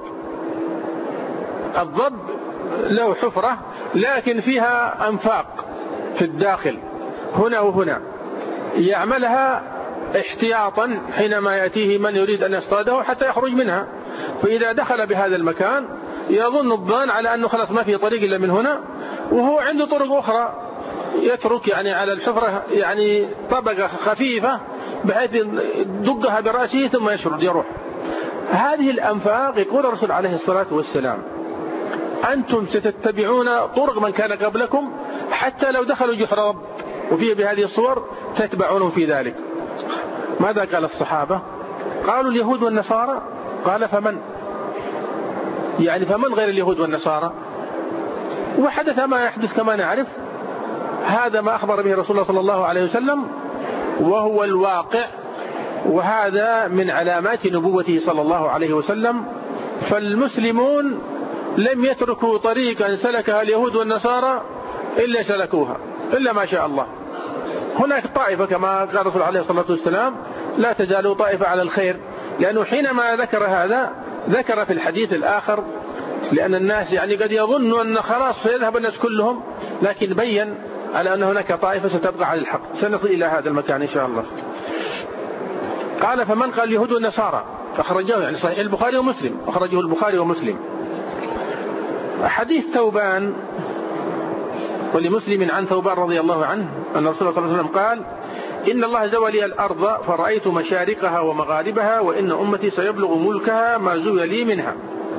الضب له حفرة لكن فيها أنفاق في الداخل هنا وهنا، يعملها احتياطا حينما يأتيه من يريد أن يصطاده حتى يخرج منها. فإذا دخل بهذا المكان يظن الظان على أنه خلاص ما في طريق إلا من هنا، وهو عنده طرق أخرى يترك يعني على الحفرة يعني طبقة خفيفة بحيث يدقها برأسه ثم يشرد يروح. هذه الأنفاق يقول الرسول عليه الصلاة والسلام: أنتم ستتبعون طرق من كان قبلكم حتى لو دخلوا جحر رب، وفيه بهذه الصور تتبعونهم في ذلك. ماذا قال الصحابة؟ قالوا: اليهود والنصارى. قال: فمن؟ يعني فمن غير اليهود والنصارى؟ وحدث ما يحدث كما نعرف، هذا ما أخبر به رسول الله صلى الله عليه وسلم وهو الواقع، وهذا من علامات نبوته صلى الله عليه وسلم. فالمسلمون لم يتركوا طريقا سلكها اليهود والنصارى إلا سلكوها، إلا ما شاء الله. هناك طائفة كما قال الرسول عليه الصلاة والسلام: لا تزالوا طائفة على الخير، لأنه حينما ذكر هذا ذكر في الحديث الآخر، لأن الناس يعني قد يظنوا أن خلاص سيذهب الناس كلهم، لكن بين على أن هناك طائفة ستبقى على الحق. سنصل إلى هذا المكان إن شاء الله. قال: فمن؟ قال: اليهود والنصارى. أخرجه يعني صحيح البخاري ومسلم، أخرجه البخاري ومسلم. حديث ثوبان، ولمسلم عن ثوبان رضي الله عنه أن رسول الله صلى الله عليه وسلم قال: إن الله زوى لي الأرض فرأيت مشارقها ومغاربها، وإن أمتي سيبلغ ملكها ما زوي لي منها.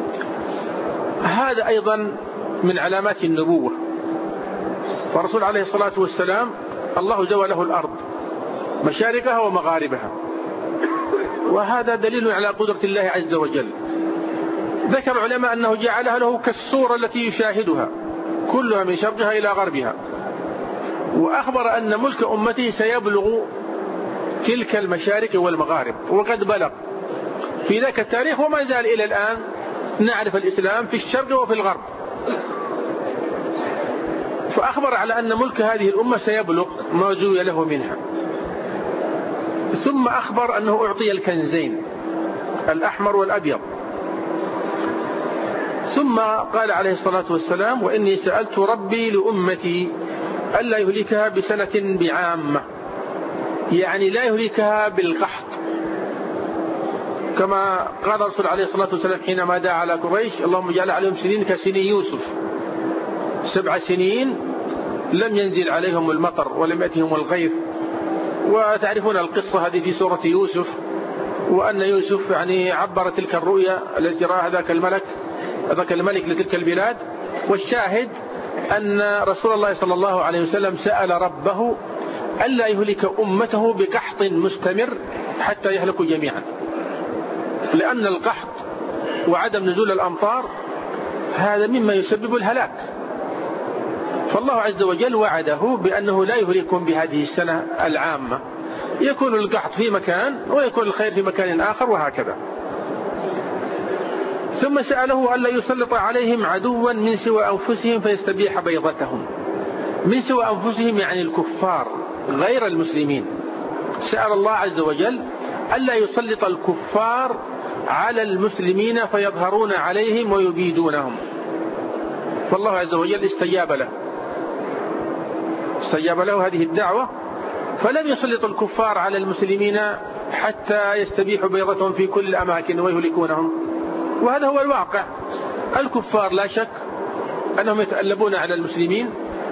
هذا أيضا من علامات النبوة. فالرسول عليه الصلاة والسلام الله زوى له الأرض مشارقها ومغاربها، وهذا دليل على قدرة الله عز وجل. ذكر العلماء أنه جعلها له كالصورة التي يشاهدها كلها من شرقها إلى غربها، وأخبر أن ملك أمته سيبلغ تلك المشارق والمغارب، وقد بلغ في ذاك التاريخ، وما زال إلى الآن نعرف الإسلام في الشرق وفي الغرب. فأخبر على أن ملك هذه الأمة سيبلغ ما زوي له منها. ثم أخبر أنه أعطي الكنزين الأحمر والأبيض. ثم قال عليه الصلاة والسلام: وإني سألت ربي لأمتي ألا يهلكها بسنة بعامة، يعني لا يهلكها بالقحط، كما قال الرسول عليه الصلاة والسلام حينما دعا على قريش: اللهم اجعل عليهم سنين كسنين يوسف، 7 سنين لم ينزل عليهم المطر ولم يأتهم الغيث. وتعرفون القصة هذه في سورة يوسف، وأن يوسف يعني عبر تلك الرؤيا التي رآها ذاك الملك لتلك البلاد. والشاهد أن رسول الله صلى الله عليه وسلم سأل ربه ألا يهلك أمته بقحط مستمر حتى يهلكوا جميعا، لأن القحط وعدم نزول الأمطار هذا مما يسبب الهلاك. فالله عز وجل وعده بأنه لا يهلكهم بهذه السنة العامة، يكون القحط في مكان ويكون الخير في مكان آخر، وهكذا. ثم سأله ألا يسلط عليهم عدوا من سوى أنفسهم فيستبيح بيضتهم. من سوى أنفسهم يعني الكفار غير المسلمين. سأل الله عز وجل ألا يسلط الكفار على المسلمين فيظهرون عليهم ويبيدونهم. فالله عز وجل استجاب له هذه الدعوة، فلم يسلط الكفار على المسلمين حتى يستبيحوا بيضتهم في كل الأماكن ويهلكونهم. وهذا هو الواقع. الكفار لا شك أنهم يتألبون على المسلمين،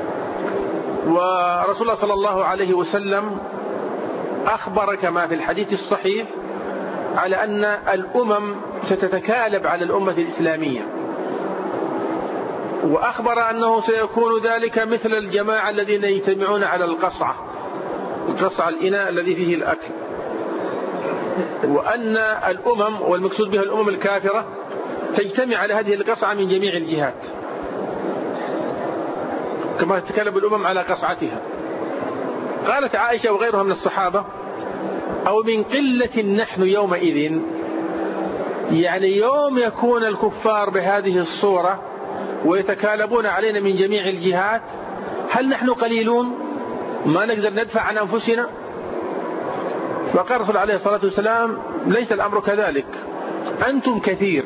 ورسول الله صلى الله عليه وسلم أخبر كما في الحديث الصحيح على أن الأمم ستتكالب على الأمة الإسلامية، وأخبر أنه سيكون ذلك مثل الجماعة الذين يجتمعون على القصعة الإناء الذي فيه الأكل، وأن الأمم، والمقصود بها الأمم الكافرة، تجتمع على هذه القصعة من جميع الجهات كما تتكلم الأمم على قصعتها. قالت عائشة وغيرها من الصحابة: أو من قلة نحن يومئذ، يعني يوم يكون الكفار بهذه الصورة ويتكالبون علينا من جميع الجهات، هل نحن قليلون ما نقدر ندفع عن أنفسنا؟ فقال الرسول عليه الصلاة والسلام: ليس الأمر كذلك، أنتم كثير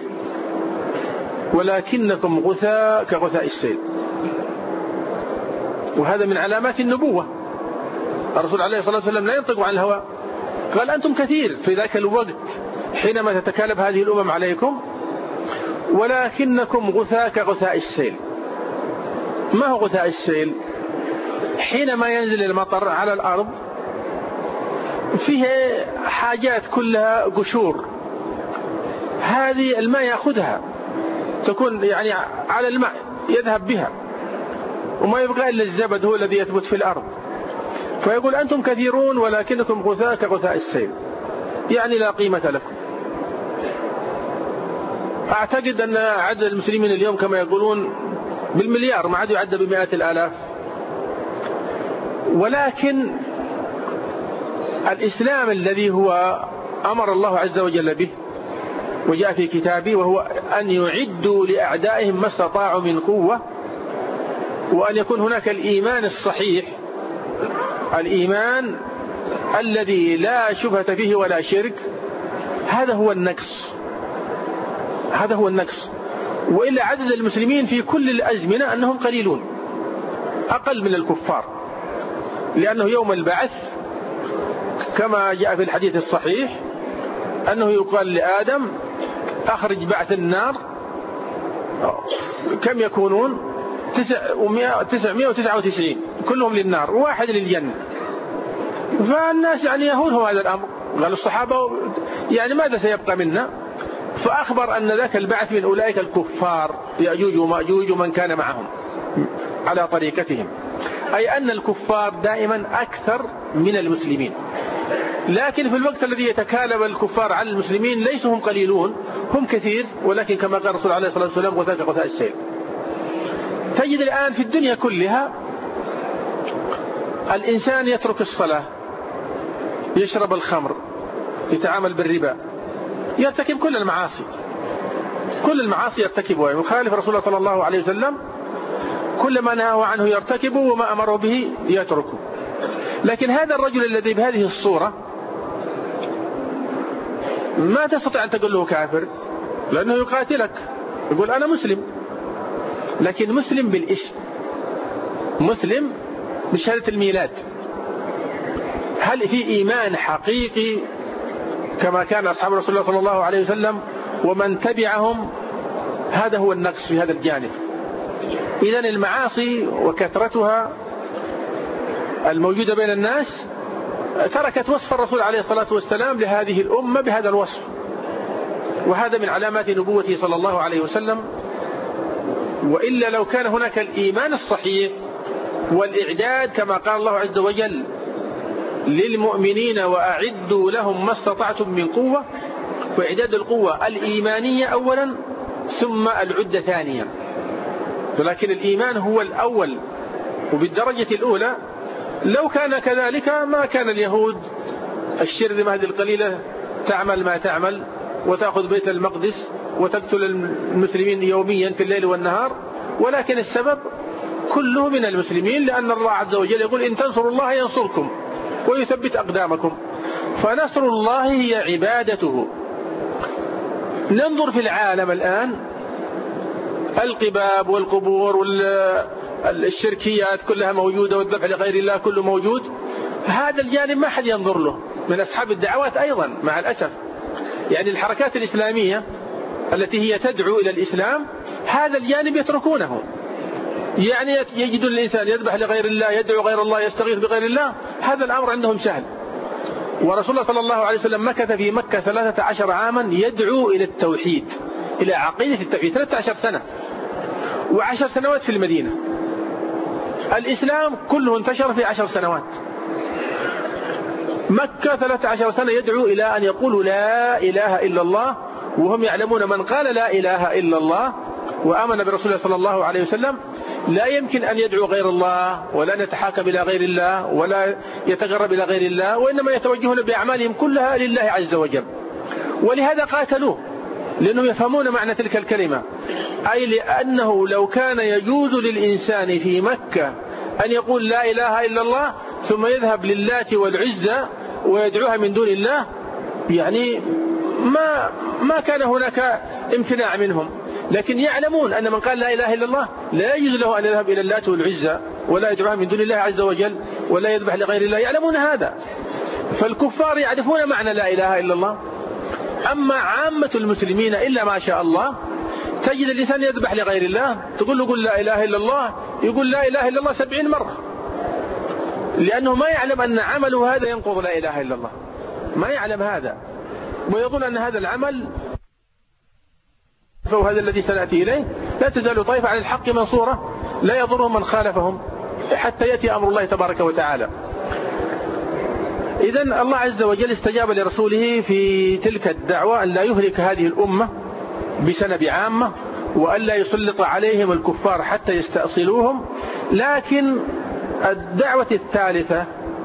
ولكنكم غثاء كغثاء السيل. وهذا من علامات النبوة. الرسول عليه الصلاة والسلام لا ينطق عن الهوى، قال: أنتم كثير في ذاك الوقت حينما تتكالب هذه الأمم عليكم، ولكنكم غثاء كغثاء السيل. ما هو غثاء السيل؟ حينما ينزل المطر على الأرض فيه حاجات كلها قشور، هذه الماء يأخذها، تكون يعني على الماء يذهب بها، وما يبقى إلا الزبد هو الذي يثبت في الأرض. فيقول: أنتم كثيرون ولكنكم غثاء كغثاء السيل، يعني لا قيمة لكم. أعتقد أن عدد المسلمين اليوم كما يقولون بالمليار، ما عاد يعد بمئات الآلاف. ولكن الإسلام الذي هو أمر الله عز وجل به وجاء في كتابه، وهو أن يعدوا لأعدائهم ما استطاعوا من قوة، وأن يكون هناك الإيمان الصحيح، الإيمان الذي لا شبهة فيه ولا شرك. هذا هو النقص، هذا هو النقص. وإلا عدد المسلمين في كل الأزمنة أنهم قليلون، أقل من الكفار، لأنه يوم البعث كما جاء في الحديث الصحيح أنه يقال لآدم: أخرج بعث النار. كم يكونون؟ 999 كلهم للنار وواحد للجنة. فالناس يعني يهونهم هذا الأمر. قالوا الصحابة: يعني ماذا سيبقى منا؟ فأخبر أن ذاك البعث من أولئك الكفار يأجوج ومأجوج ومن كان معهم على طريقتهم، أي أن الكفار دائما أكثر من المسلمين. لكن في الوقت الذي يتكالب الكفار على المسلمين ليسوا هم قليلون، هم كثير، ولكن كما قال الرسول عليه الصلاة والسلام: غثاء كغثاء السيل. تجد الآن في الدنيا كلها الإنسان يترك الصلاة، يشرب الخمر، يتعامل بالربا، يرتكب كل المعاصي، كل المعاصي يرتكبها، يخالف رسول الله صلى الله عليه وسلم، كل ما نهاه عنه يرتكبه وما أمره به يتركه. لكن هذا الرجل الذي بهذه الصورة ما تستطيع أن تقول له كافر، لأنه يقاتلك، يقول: أنا مسلم، لكن مسلم بالاسم، مسلم بشهادة الميلاد. هل في إيمان حقيقي كما كان أصحاب رسول الله صلى الله عليه وسلم ومن تبعهم؟ هذا هو النقص في هذا الجانب. إذن المعاصي وكثرتها الموجودة بين الناس تركت وصف الرسول عليه الصلاة والسلام لهذه الأمة بهذا الوصف، وهذا من علامات نبوته صلى الله عليه وسلم. وإلا لو كان هناك الإيمان الصحيح والإعداد كما قال الله عز وجل للمؤمنين: وأعدوا لهم ما استطعتم من قوة، وإعداد القوة الإيمانية أولا ثم العدة ثانيا، ولكن الإيمان هو الأول وبالدرجة الأولى. لو كان كذلك ما كان اليهود الشرذمة هذه القليلة تعمل ما تعمل وتأخذ بيت المقدس وتقتل المسلمين يوميا في الليل والنهار، ولكن السبب كله من المسلمين، لأن الله عز وجل يقول: إن تنصروا الله ينصركم ويثبت أقدامكم. فنصر الله هي عبادته. ننظر في العالم الآن، القباب والقبور والشركيات كلها موجودة، والذبح لغير الله كله موجود. هذا الجانب ما حد ينظر له من أصحاب الدعوات أيضا مع الأسف. يعني الحركات الإسلامية التي هي تدعو إلى الإسلام هذا الجانب يتركونه. يعني يجد الإنسان يذبح لغير الله، يدعو غير الله، يستغيث بغير الله، هذا الأمر عندهم سهل. ورسول الله صلى الله عليه وسلم مكث في مكة 13 عاما يدعو إلى التوحيد، إلى عقيدة التوحيد، 13 سنة، و10 سنوات في المدينة. الإسلام كله انتشر في 10 سنوات. مكة 13 سنة يدعو إلى أن يقولوا لا إله إلا الله، وهم يعلمون من قال لا إله إلا الله وآمن برسول الله صلى الله عليه وسلم لا يمكن أن يدعو غير الله، ولا يتحاكم إلى غير الله، ولا يتقرب إلى غير الله، وإنما يتوجهون بأعمالهم كلها لله عز وجل. ولهذا قاتلوه، لأنهم يفهمون معنى تلك الكلمة، أي لأنه لو كان يجوز للإنسان في مكة أن يقول لا إله إلا الله ثم يذهب للات والعزى ويدعوها من دون الله، يعني ما كان هناك امتناع منهم. لكن يعلمون أن من قال لا إله إلا الله لا يجوز له أن يذهب إلى اللات والعزى ولا يدعوها من دون الله عز وجل ولا يذبح لغير الله، يعلمون هذا. فالكفار يعرفون معنى لا إله إلا الله. أما عامة المسلمين إلا ما شاء الله تجد الإنسان يذبح لغير الله، تقول له قل لا إله إلا الله، يقول لا إله إلا الله 70 مرة، لأنه ما يعلم أن عمله هذا ينقض لا إله إلا الله، ما يعلم هذا، ويظن أن هذا العمل فهذا الذي سنأتي إليه لا تزال طائفة على الحق منصورة لا يضرهم من خالفهم حتى يأتي أمر الله تبارك وتعالى. إذن الله عز وجل استجاب لرسوله في تلك الدعوة أن لا يهلك هذه الأمة بسنة عامة، وأن لا يسلط عليهم الكفار حتى يستأصلوهم. لكن الدعوة الثالثة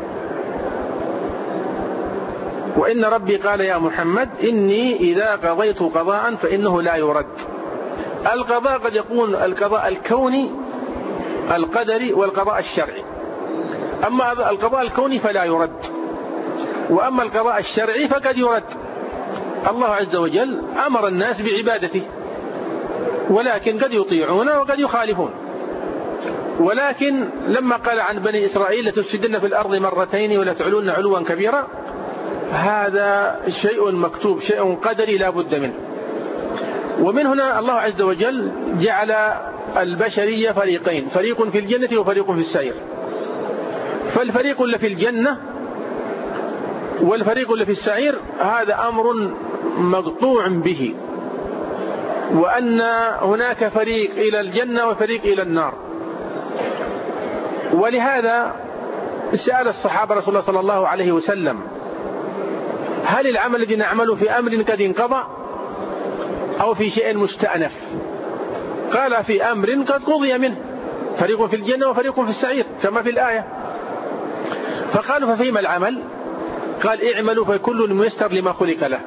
وإن ربي قال يا محمد إني إذا قضيت قضاء فإنه لا يرد. القضاء قد يكون القضاء الكوني القدري والقضاء الشرعي. أما القضاء الكوني فلا يرد، وأما القضاء الشرعي فقد يرد. الله عز وجل أمر الناس بعبادته، ولكن قد يطيعون وقد يخالفون. ولكن لما قال عن بني إسرائيل لتفسدن في الأرض مرتين ولتعلون علوا كبيرا، هذا شيء مكتوب، شيء قدري لا بد منه. ومن هنا الله عز وجل جعل البشرية فريقين، فريق في الجنة وفريق في السعير. فالفريق اللي في الجنة والفريق اللي في السعير هذا أمر مقطوع به، وأن هناك فريق إلى الجنة وفريق إلى النار. ولهذا سأل الصحابة رسول الله صلى الله عليه وسلم هل العمل الذي نعمله في أمر قد انقضى أو في شيء مستأنف؟ قال في أمر قد قضي منه، فريق في الجنة وفريق في السعير كما في الآية. فقالوا ففيما العمل؟ قال اعملوا فكل ميسر لما خلق له.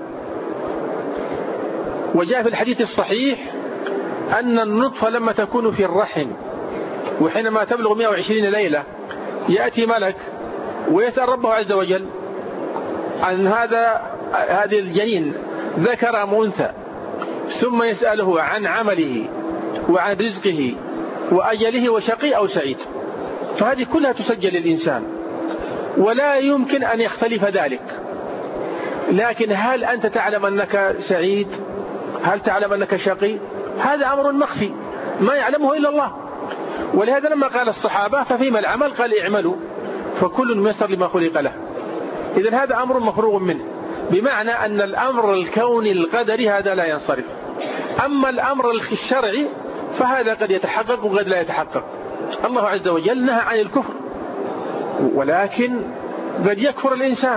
وجاء في الحديث الصحيح أن النطفة لما تكون في الرحم وحينما تبلغ 120 ليلة يأتي ملك ويسأل ربه عز وجل عن هذه الجنين ذكر أم أنثى، ثم يسأله عن عمله وعن رزقه وأجله وشقي أو سعيد. فهذه كلها تسجل للإنسان ولا يمكن أن يختلف ذلك. لكن هل أنت تعلم أنك سعيد؟ هل تعلم أنك شقي؟ هذا أمر مخفي ما يعلمه إلا الله. ولهذا لما قال الصحابة ففيما العمل؟ قال اعملوا فكل ميسر لما خلق له. إذن هذا أمر مفروغ منه، بمعنى أن الأمر الكوني القدري هذا لا ينصرف. أما الأمر الشرعي فهذا قد يتحقق وقد لا يتحقق. الله عز وجل نهى عن الكفر، ولكن قد يكفر الإنسان.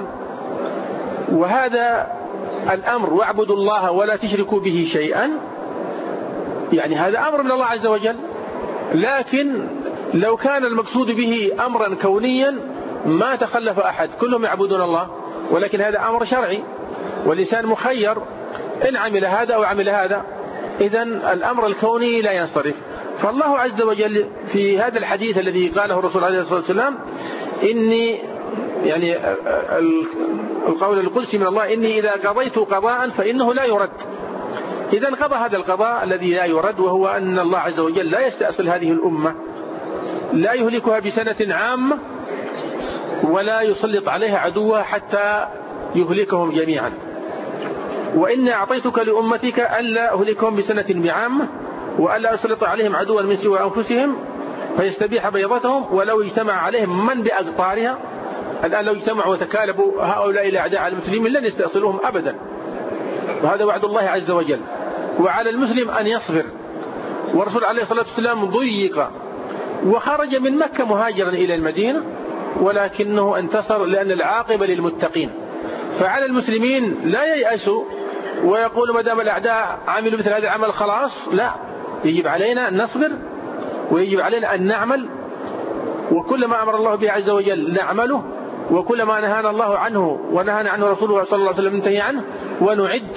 وهذا الأمر واعبدوا الله ولا تشركوا به شيئا، يعني هذا أمر من الله عز وجل. لكن لو كان المقصود به أمرا كونيا ما تخلف أحد، كلهم يعبدون الله، ولكن هذا أمر شرعي والإنسان مخير إن عمل هذا أو عمل هذا. إذن الأمر الكوني لا ينصرف. فالله عز وجل في هذا الحديث الذي قاله الرسول عليه الصلاة والسلام إني يعني القول القدسي من الله إني إذا قضيت قضاء فإنه لا يرد. إذن قضى هذا القضاء الذي لا يرد، وهو أن الله عز وجل لا يستأصل هذه الأمة، لا يهلكها بسنة عامة، ولا يسلط عليها عدوها حتى يهلكهم جميعا. وإني أعطيتك لأمتك ألا أهلكهم بسنة بعامة وألا أسلط عليهم عدوا من سوى أنفسهم فيستبيح بيضتهم ولو اجتمع عليهم من بأقطارها. الآن لو اجتمعوا وتكالبوا هؤلاء الأعداء المسلمين لن يستأصلوهم أبدا، وهذا وعد الله عز وجل. وعلى المسلم أن يصبر. ورسول عليه الصلاة والسلام ضيق وخرج من مكة مهاجرا إلى المدينة، ولكنه انتصر لأن العاقبة للمتقين. فعلى المسلمين لا ييأسوا ويقولوا ما دام الأعداء عملوا مثل هذا العمل خلاص، لا، يجب علينا أن نصبر ويجب علينا أن نعمل، وكل ما أمر الله به عز وجل نعمله، وكل ما نهانا الله عنه ونهانا عنه رسوله صلى الله عليه وسلم ننتهي عنه، ونعد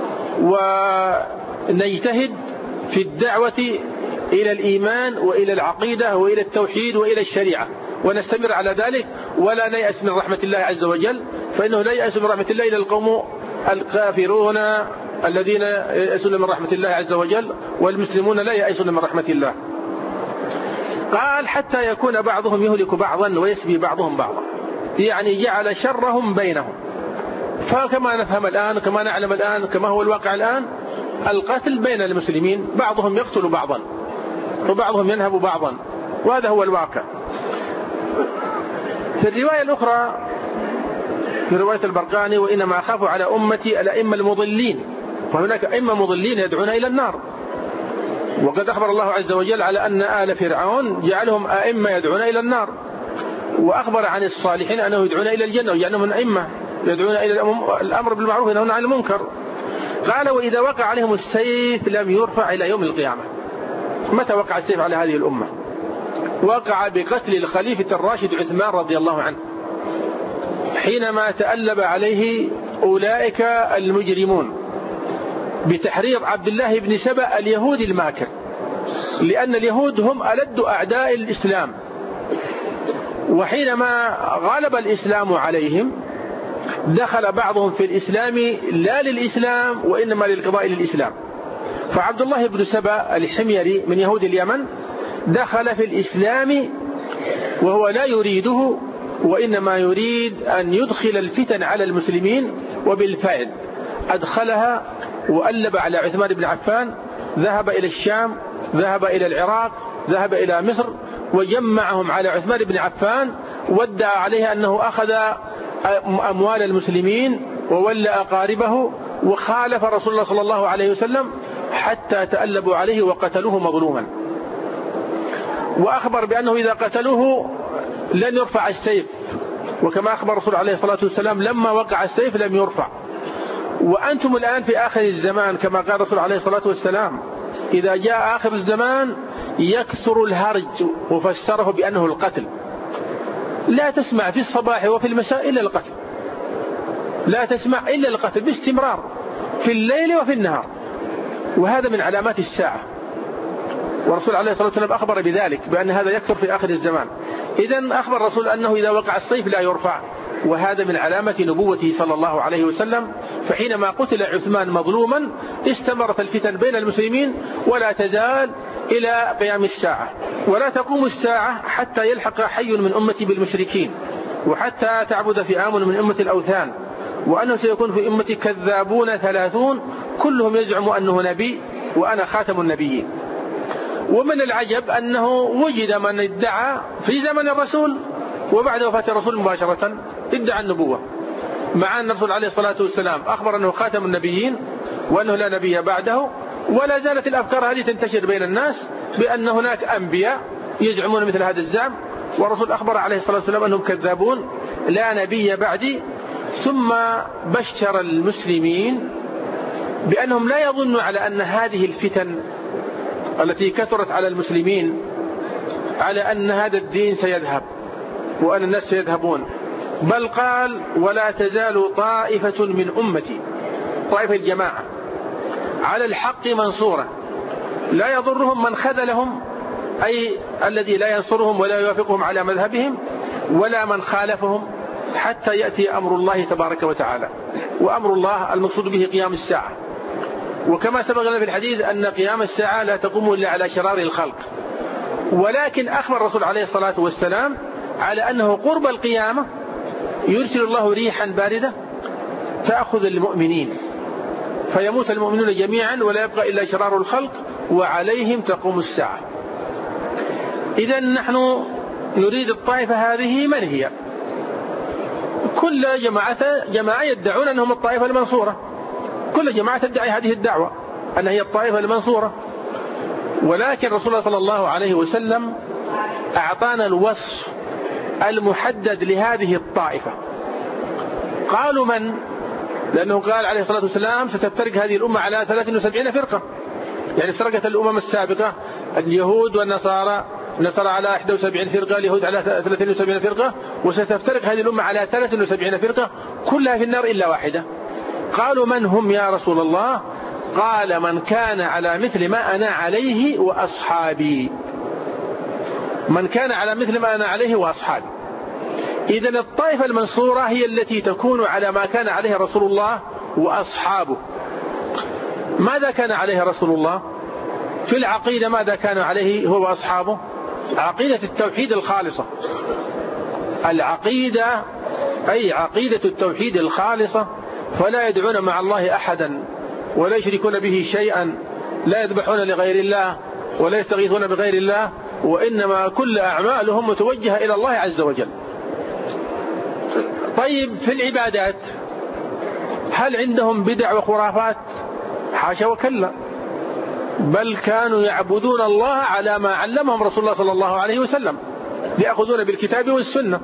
ونجتهد في الدعوة إلى الإيمان وإلى العقيدة وإلى التوحيد وإلى الشريعة، ونستمر على ذلك ولا نيأس من رحمة الله عز وجل، فإنه لا يأس من رحمة الله إلا القوم الكافرون الذين يأسون من رحمة الله عز وجل، والمسلمون لا يأسون من رحمة الله. قال حتى يكون بعضهم يهلك بعضا ويسبي بعضهم بعضا، يعني جعل شرهم بينهم. فكما نفهم الآن كما نعلم الآن كما هو الواقع الآن، القتل بين المسلمين، بعضهم يقتل بعضا وبعضهم ينهب بعضا، وهذا هو الواقع. في الرواية الأخرى في رواية البرقاني وإنما أخاف على أمتي الأئمة المضلين، فهناك أئمة مضلين يدعون إلى النار، وقد أخبر الله عز وجل على أن آل فرعون جعلهم أئمة يدعون إلى النار، وأخبر عن الصالحين أنه يدعون إلى الجنة وجعلهم من أئمة يدعون إلى الأمر بالمعروف وينهون عن المنكر. قال وإذا وقع عليهم السيف لم يرفع إلى يوم القيامة. متى وقع السيف على هذه الأمة؟ وقع بقتل الخليفة الراشد عثمان رضي الله عنه، حينما تألب عليه أولئك المجرمون بتحريض عبد الله بن سبأ اليهودي الماكر، لأن اليهود هم ألد أعداء الإسلام، وحينما غلب الإسلام عليهم دخل بعضهم في الإسلام لا للإسلام وإنما للقضاء للإسلام. فعبد الله بن سبأ الحميري من يهود اليمن دخل في الإسلام وهو لا يريده، وإنما يريد أن يدخل الفتن على المسلمين، وبالفعل أدخلها وألب على عثمان بن عفان، ذهب إلى الشام، ذهب إلى العراق، ذهب إلى مصر، وجمعهم على عثمان بن عفان، وادعى عليه أنه أخذ أموال المسلمين وولى أقاربه وخالف رسول الله صلى الله عليه وسلم، حتى تألبوا عليه وقتلوه مظلوما. وأخبر بأنه إذا قتلوه لن يرفع السيف، وكما أخبر الرسول عليه الصلاة والسلام لما وقع السيف لم يرفع. وأنتم الآن في آخر الزمان كما قال الرسول عليه الصلاة والسلام إذا جاء آخر الزمان يكثر الهرج، وفسره بأنه القتل. لا تسمع في الصباح وفي المساء إلا القتل، لا تسمع إلا القتل باستمرار في الليل وفي النهار، وهذا من علامات الساعة، والرسول عليه الصلاة والسلام أخبر بذلك بأن هذا يكثر في آخر الزمان. إذن أخبر الرسول أنه إذا وقع السيف لا يرفع، وهذا من علامة نبوته صلى الله عليه وسلم. فحينما قتل عثمان مظلوما استمرت الفتن بين المسلمين ولا تزال إلى قيام الساعة، ولا تقوم الساعة حتى يلحق حي من أمتي بالمشركين، وحتى تعبد فئام من أمة الأوثان، وأنه سيكون في أمتي كذابون 30 كلهم يزعم أنه نبي وأنا خاتم النبيين. ومن العجب أنه وجد من ادعى في زمن الرسول وبعد وفاة الرسول مباشرة ادعى النبوة، مع أن الرسول عليه الصلاة والسلام أخبر أنه خاتم النبيين وأنه لا نبي بعده. ولا زالت الأفكار هذه تنتشر بين الناس بأن هناك أنبياء يزعمون مثل هذا الزعم، والرسول أخبر عليه الصلاة والسلام أنهم كذابون لا نبي بعدي. ثم بشر المسلمين بأنهم لا يظنوا على أن هذه الفتن التي كثرت على المسلمين على أن هذا الدين سيذهب وأن الناس سيذهبون، بل قال ولا تزال طائفة من أمتي، طائفة الجماعة، على الحق منصورة لا يضرهم من خذلهم، أي الذي لا ينصرهم ولا يوافقهم على مذهبهم، ولا من خالفهم، حتى يأتي أمر الله تبارك وتعالى. وأمر الله المقصود به قيام الساعة، وكما سبق لنا في الحديث أن قيام الساعة لا تقوم إلا على شرار الخلق. ولكن أخبر الرسول عليه الصلاة والسلام على أنه قرب القيامة يرسل الله ريحا باردة تأخذ المؤمنين فيموت المؤمنون جميعا ولا يبقى إلا شرار الخلق وعليهم تقوم الساعة. إذن نحن نريد الطائفة هذه من هي؟ كل جماعة يدعون أنهم الطائفة المنصورة، كل جماعة تدعي هذه الدعوة أن هي الطائفة المنصورة، ولكن رسول الله صلى الله عليه وسلم أعطانا الوصف المحدد لهذه الطائفة. قالوا من؟ لأنه قال عليه الصلاة والسلام ستفترق هذه الأمة على 73 فرقة، يعني افترقت الأمم السابقة اليهود والنصارى، النصارى على 71 فرقة، اليهود على 73 فرقة، وستفترق هذه الأمة على 73 فرقة كلها في النار إلا واحدة. قالوا من هم يا رسول الله؟ قال من كان على مثل ما أنا عليه وأصحابي، من كان على مثل ما أنا عليه وأصحابي. إذن الطائفة المنصورة هي التي تكون على ما كان عليه رسول الله وأصحابه. ماذا كان عليه رسول الله في العقيدة؟ ماذا كان عليه هو وأصحابه؟ عقيدة التوحيد الخالصة، العقيدة أي عقيدة التوحيد الخالصة، فلا يدعون مع الله أحدا ولا يشركون به شيئا، لا يذبحون لغير الله ولا يستغيثون بغير الله، وإنما كل أعمالهم متوجهة إلى الله عز وجل. طيب في العبادات هل عندهم بدع وخرافات؟ حاشا وكلا، بل كانوا يعبدون الله على ما علمهم رسول الله صلى الله عليه وسلم، يأخذون بالكتاب والسنة،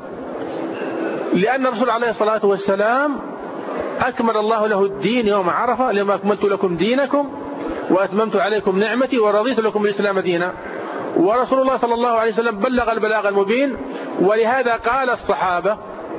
لأن الرسول عليه الصلاة والسلام أكمل الله له الدين يوم عرفة: اليوم أكملت لكم دينكم وأتممت عليكم نعمتي ورضيت لكم الإسلام دينا. ورسول الله صلى الله عليه وسلم بلغ البلاغ المبين، ولهذا قال الصحابة: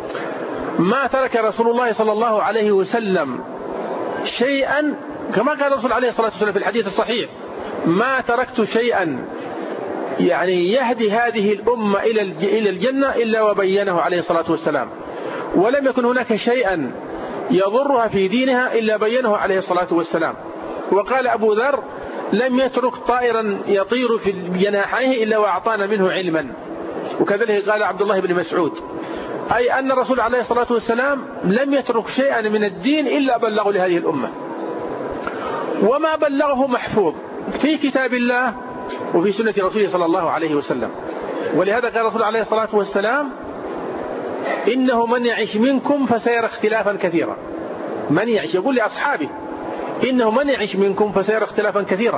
ما ترك رسول الله صلى الله عليه وسلم شيئا، كما قال الرسول عليه الصلاة والسلام في الحديث الصحيح: ما تركت شيئا يعني يهدي هذه الأمة إلى الجنة إلا وبينه عليه الصلاة والسلام، ولم يكن هناك شيئا يضرها في دينها إلا بينه عليه الصلاة والسلام. وقال أبو ذر: لم يترك طائرا يطير في جناحيه إلا وأعطانا منه علما. وكذلك قال عبد الله بن مسعود، أي أن الرسول عليه الصلاة والسلام لم يترك شيئا من الدين إلا بلغه لهذه الأمة، وما بلغه محفوظ في كتاب الله وفي سنة رسوله صلى الله عليه وسلم. ولهذا قال الرسول عليه الصلاة والسلام: إنه من يعيش منكم فسيرى اختلافا كثيرا. من يعيش، يقول لأصحابه: إنه من يعيش منكم فسيرى اختلافا كثيرا.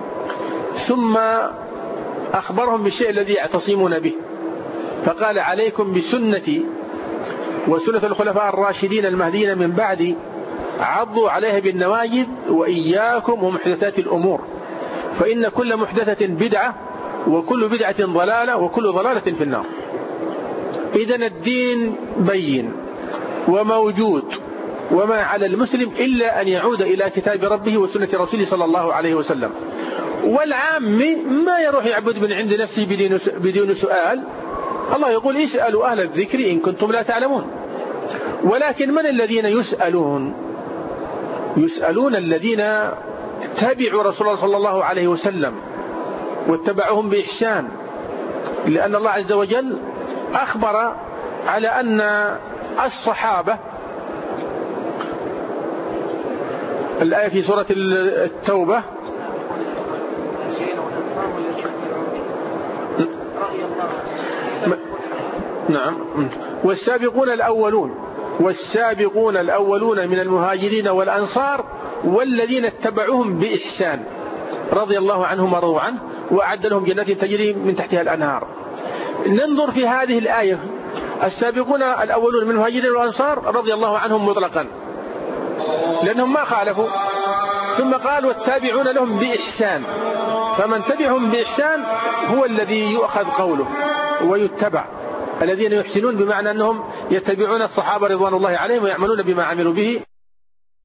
ثم أخبرهم بالشيء الذي يعتصمون به، فقال: عليكم بسنتي وسنة الخلفاء الراشدين المهديين من بعدي، عضوا عليها بالنواجذ، وإياكم ومحدثات الأمور، فإن كل محدثة بدعة وكل بدعة ضلالة وكل ضلالة في النار. إذن الدين بين وموجود، وما على المسلم إلا أن يعود إلى كتاب ربه وسنة رسوله صلى الله عليه وسلم. والعام ما يروح يعبد من عند نفسه بدون سؤال. الله يقول: اسألوا أهل الذكر إن كنتم لا تعلمون. ولكن من الذين يسألون الذين تبعوا رسول الله صلى الله عليه وسلم واتبعوهم بإحسان، لأن الله عز وجل أخبر على أن الصحابة، الآية في سورة التوبة: نعم، والسابقون الأولون من المهاجرين والأنصار والذين اتبعوهم بإحسان رضي الله عنهم ورضوا عنه وأعد لهم جنات تجري من تحتها الأنهار. ننظر في هذه الآية: السابقون الأولون من المهاجرين والأنصار رضي الله عنهم مطلقا لأنهم ما خالفوا، ثم قال: والتابعون لهم بإحسان، فمن تبعهم بإحسان هو الذي يؤخذ قوله ويتبع. الذين يحسنون بمعنى أنهم يتبعون الصحابة رضوان الله عليهم ويعملون بما عملوا به.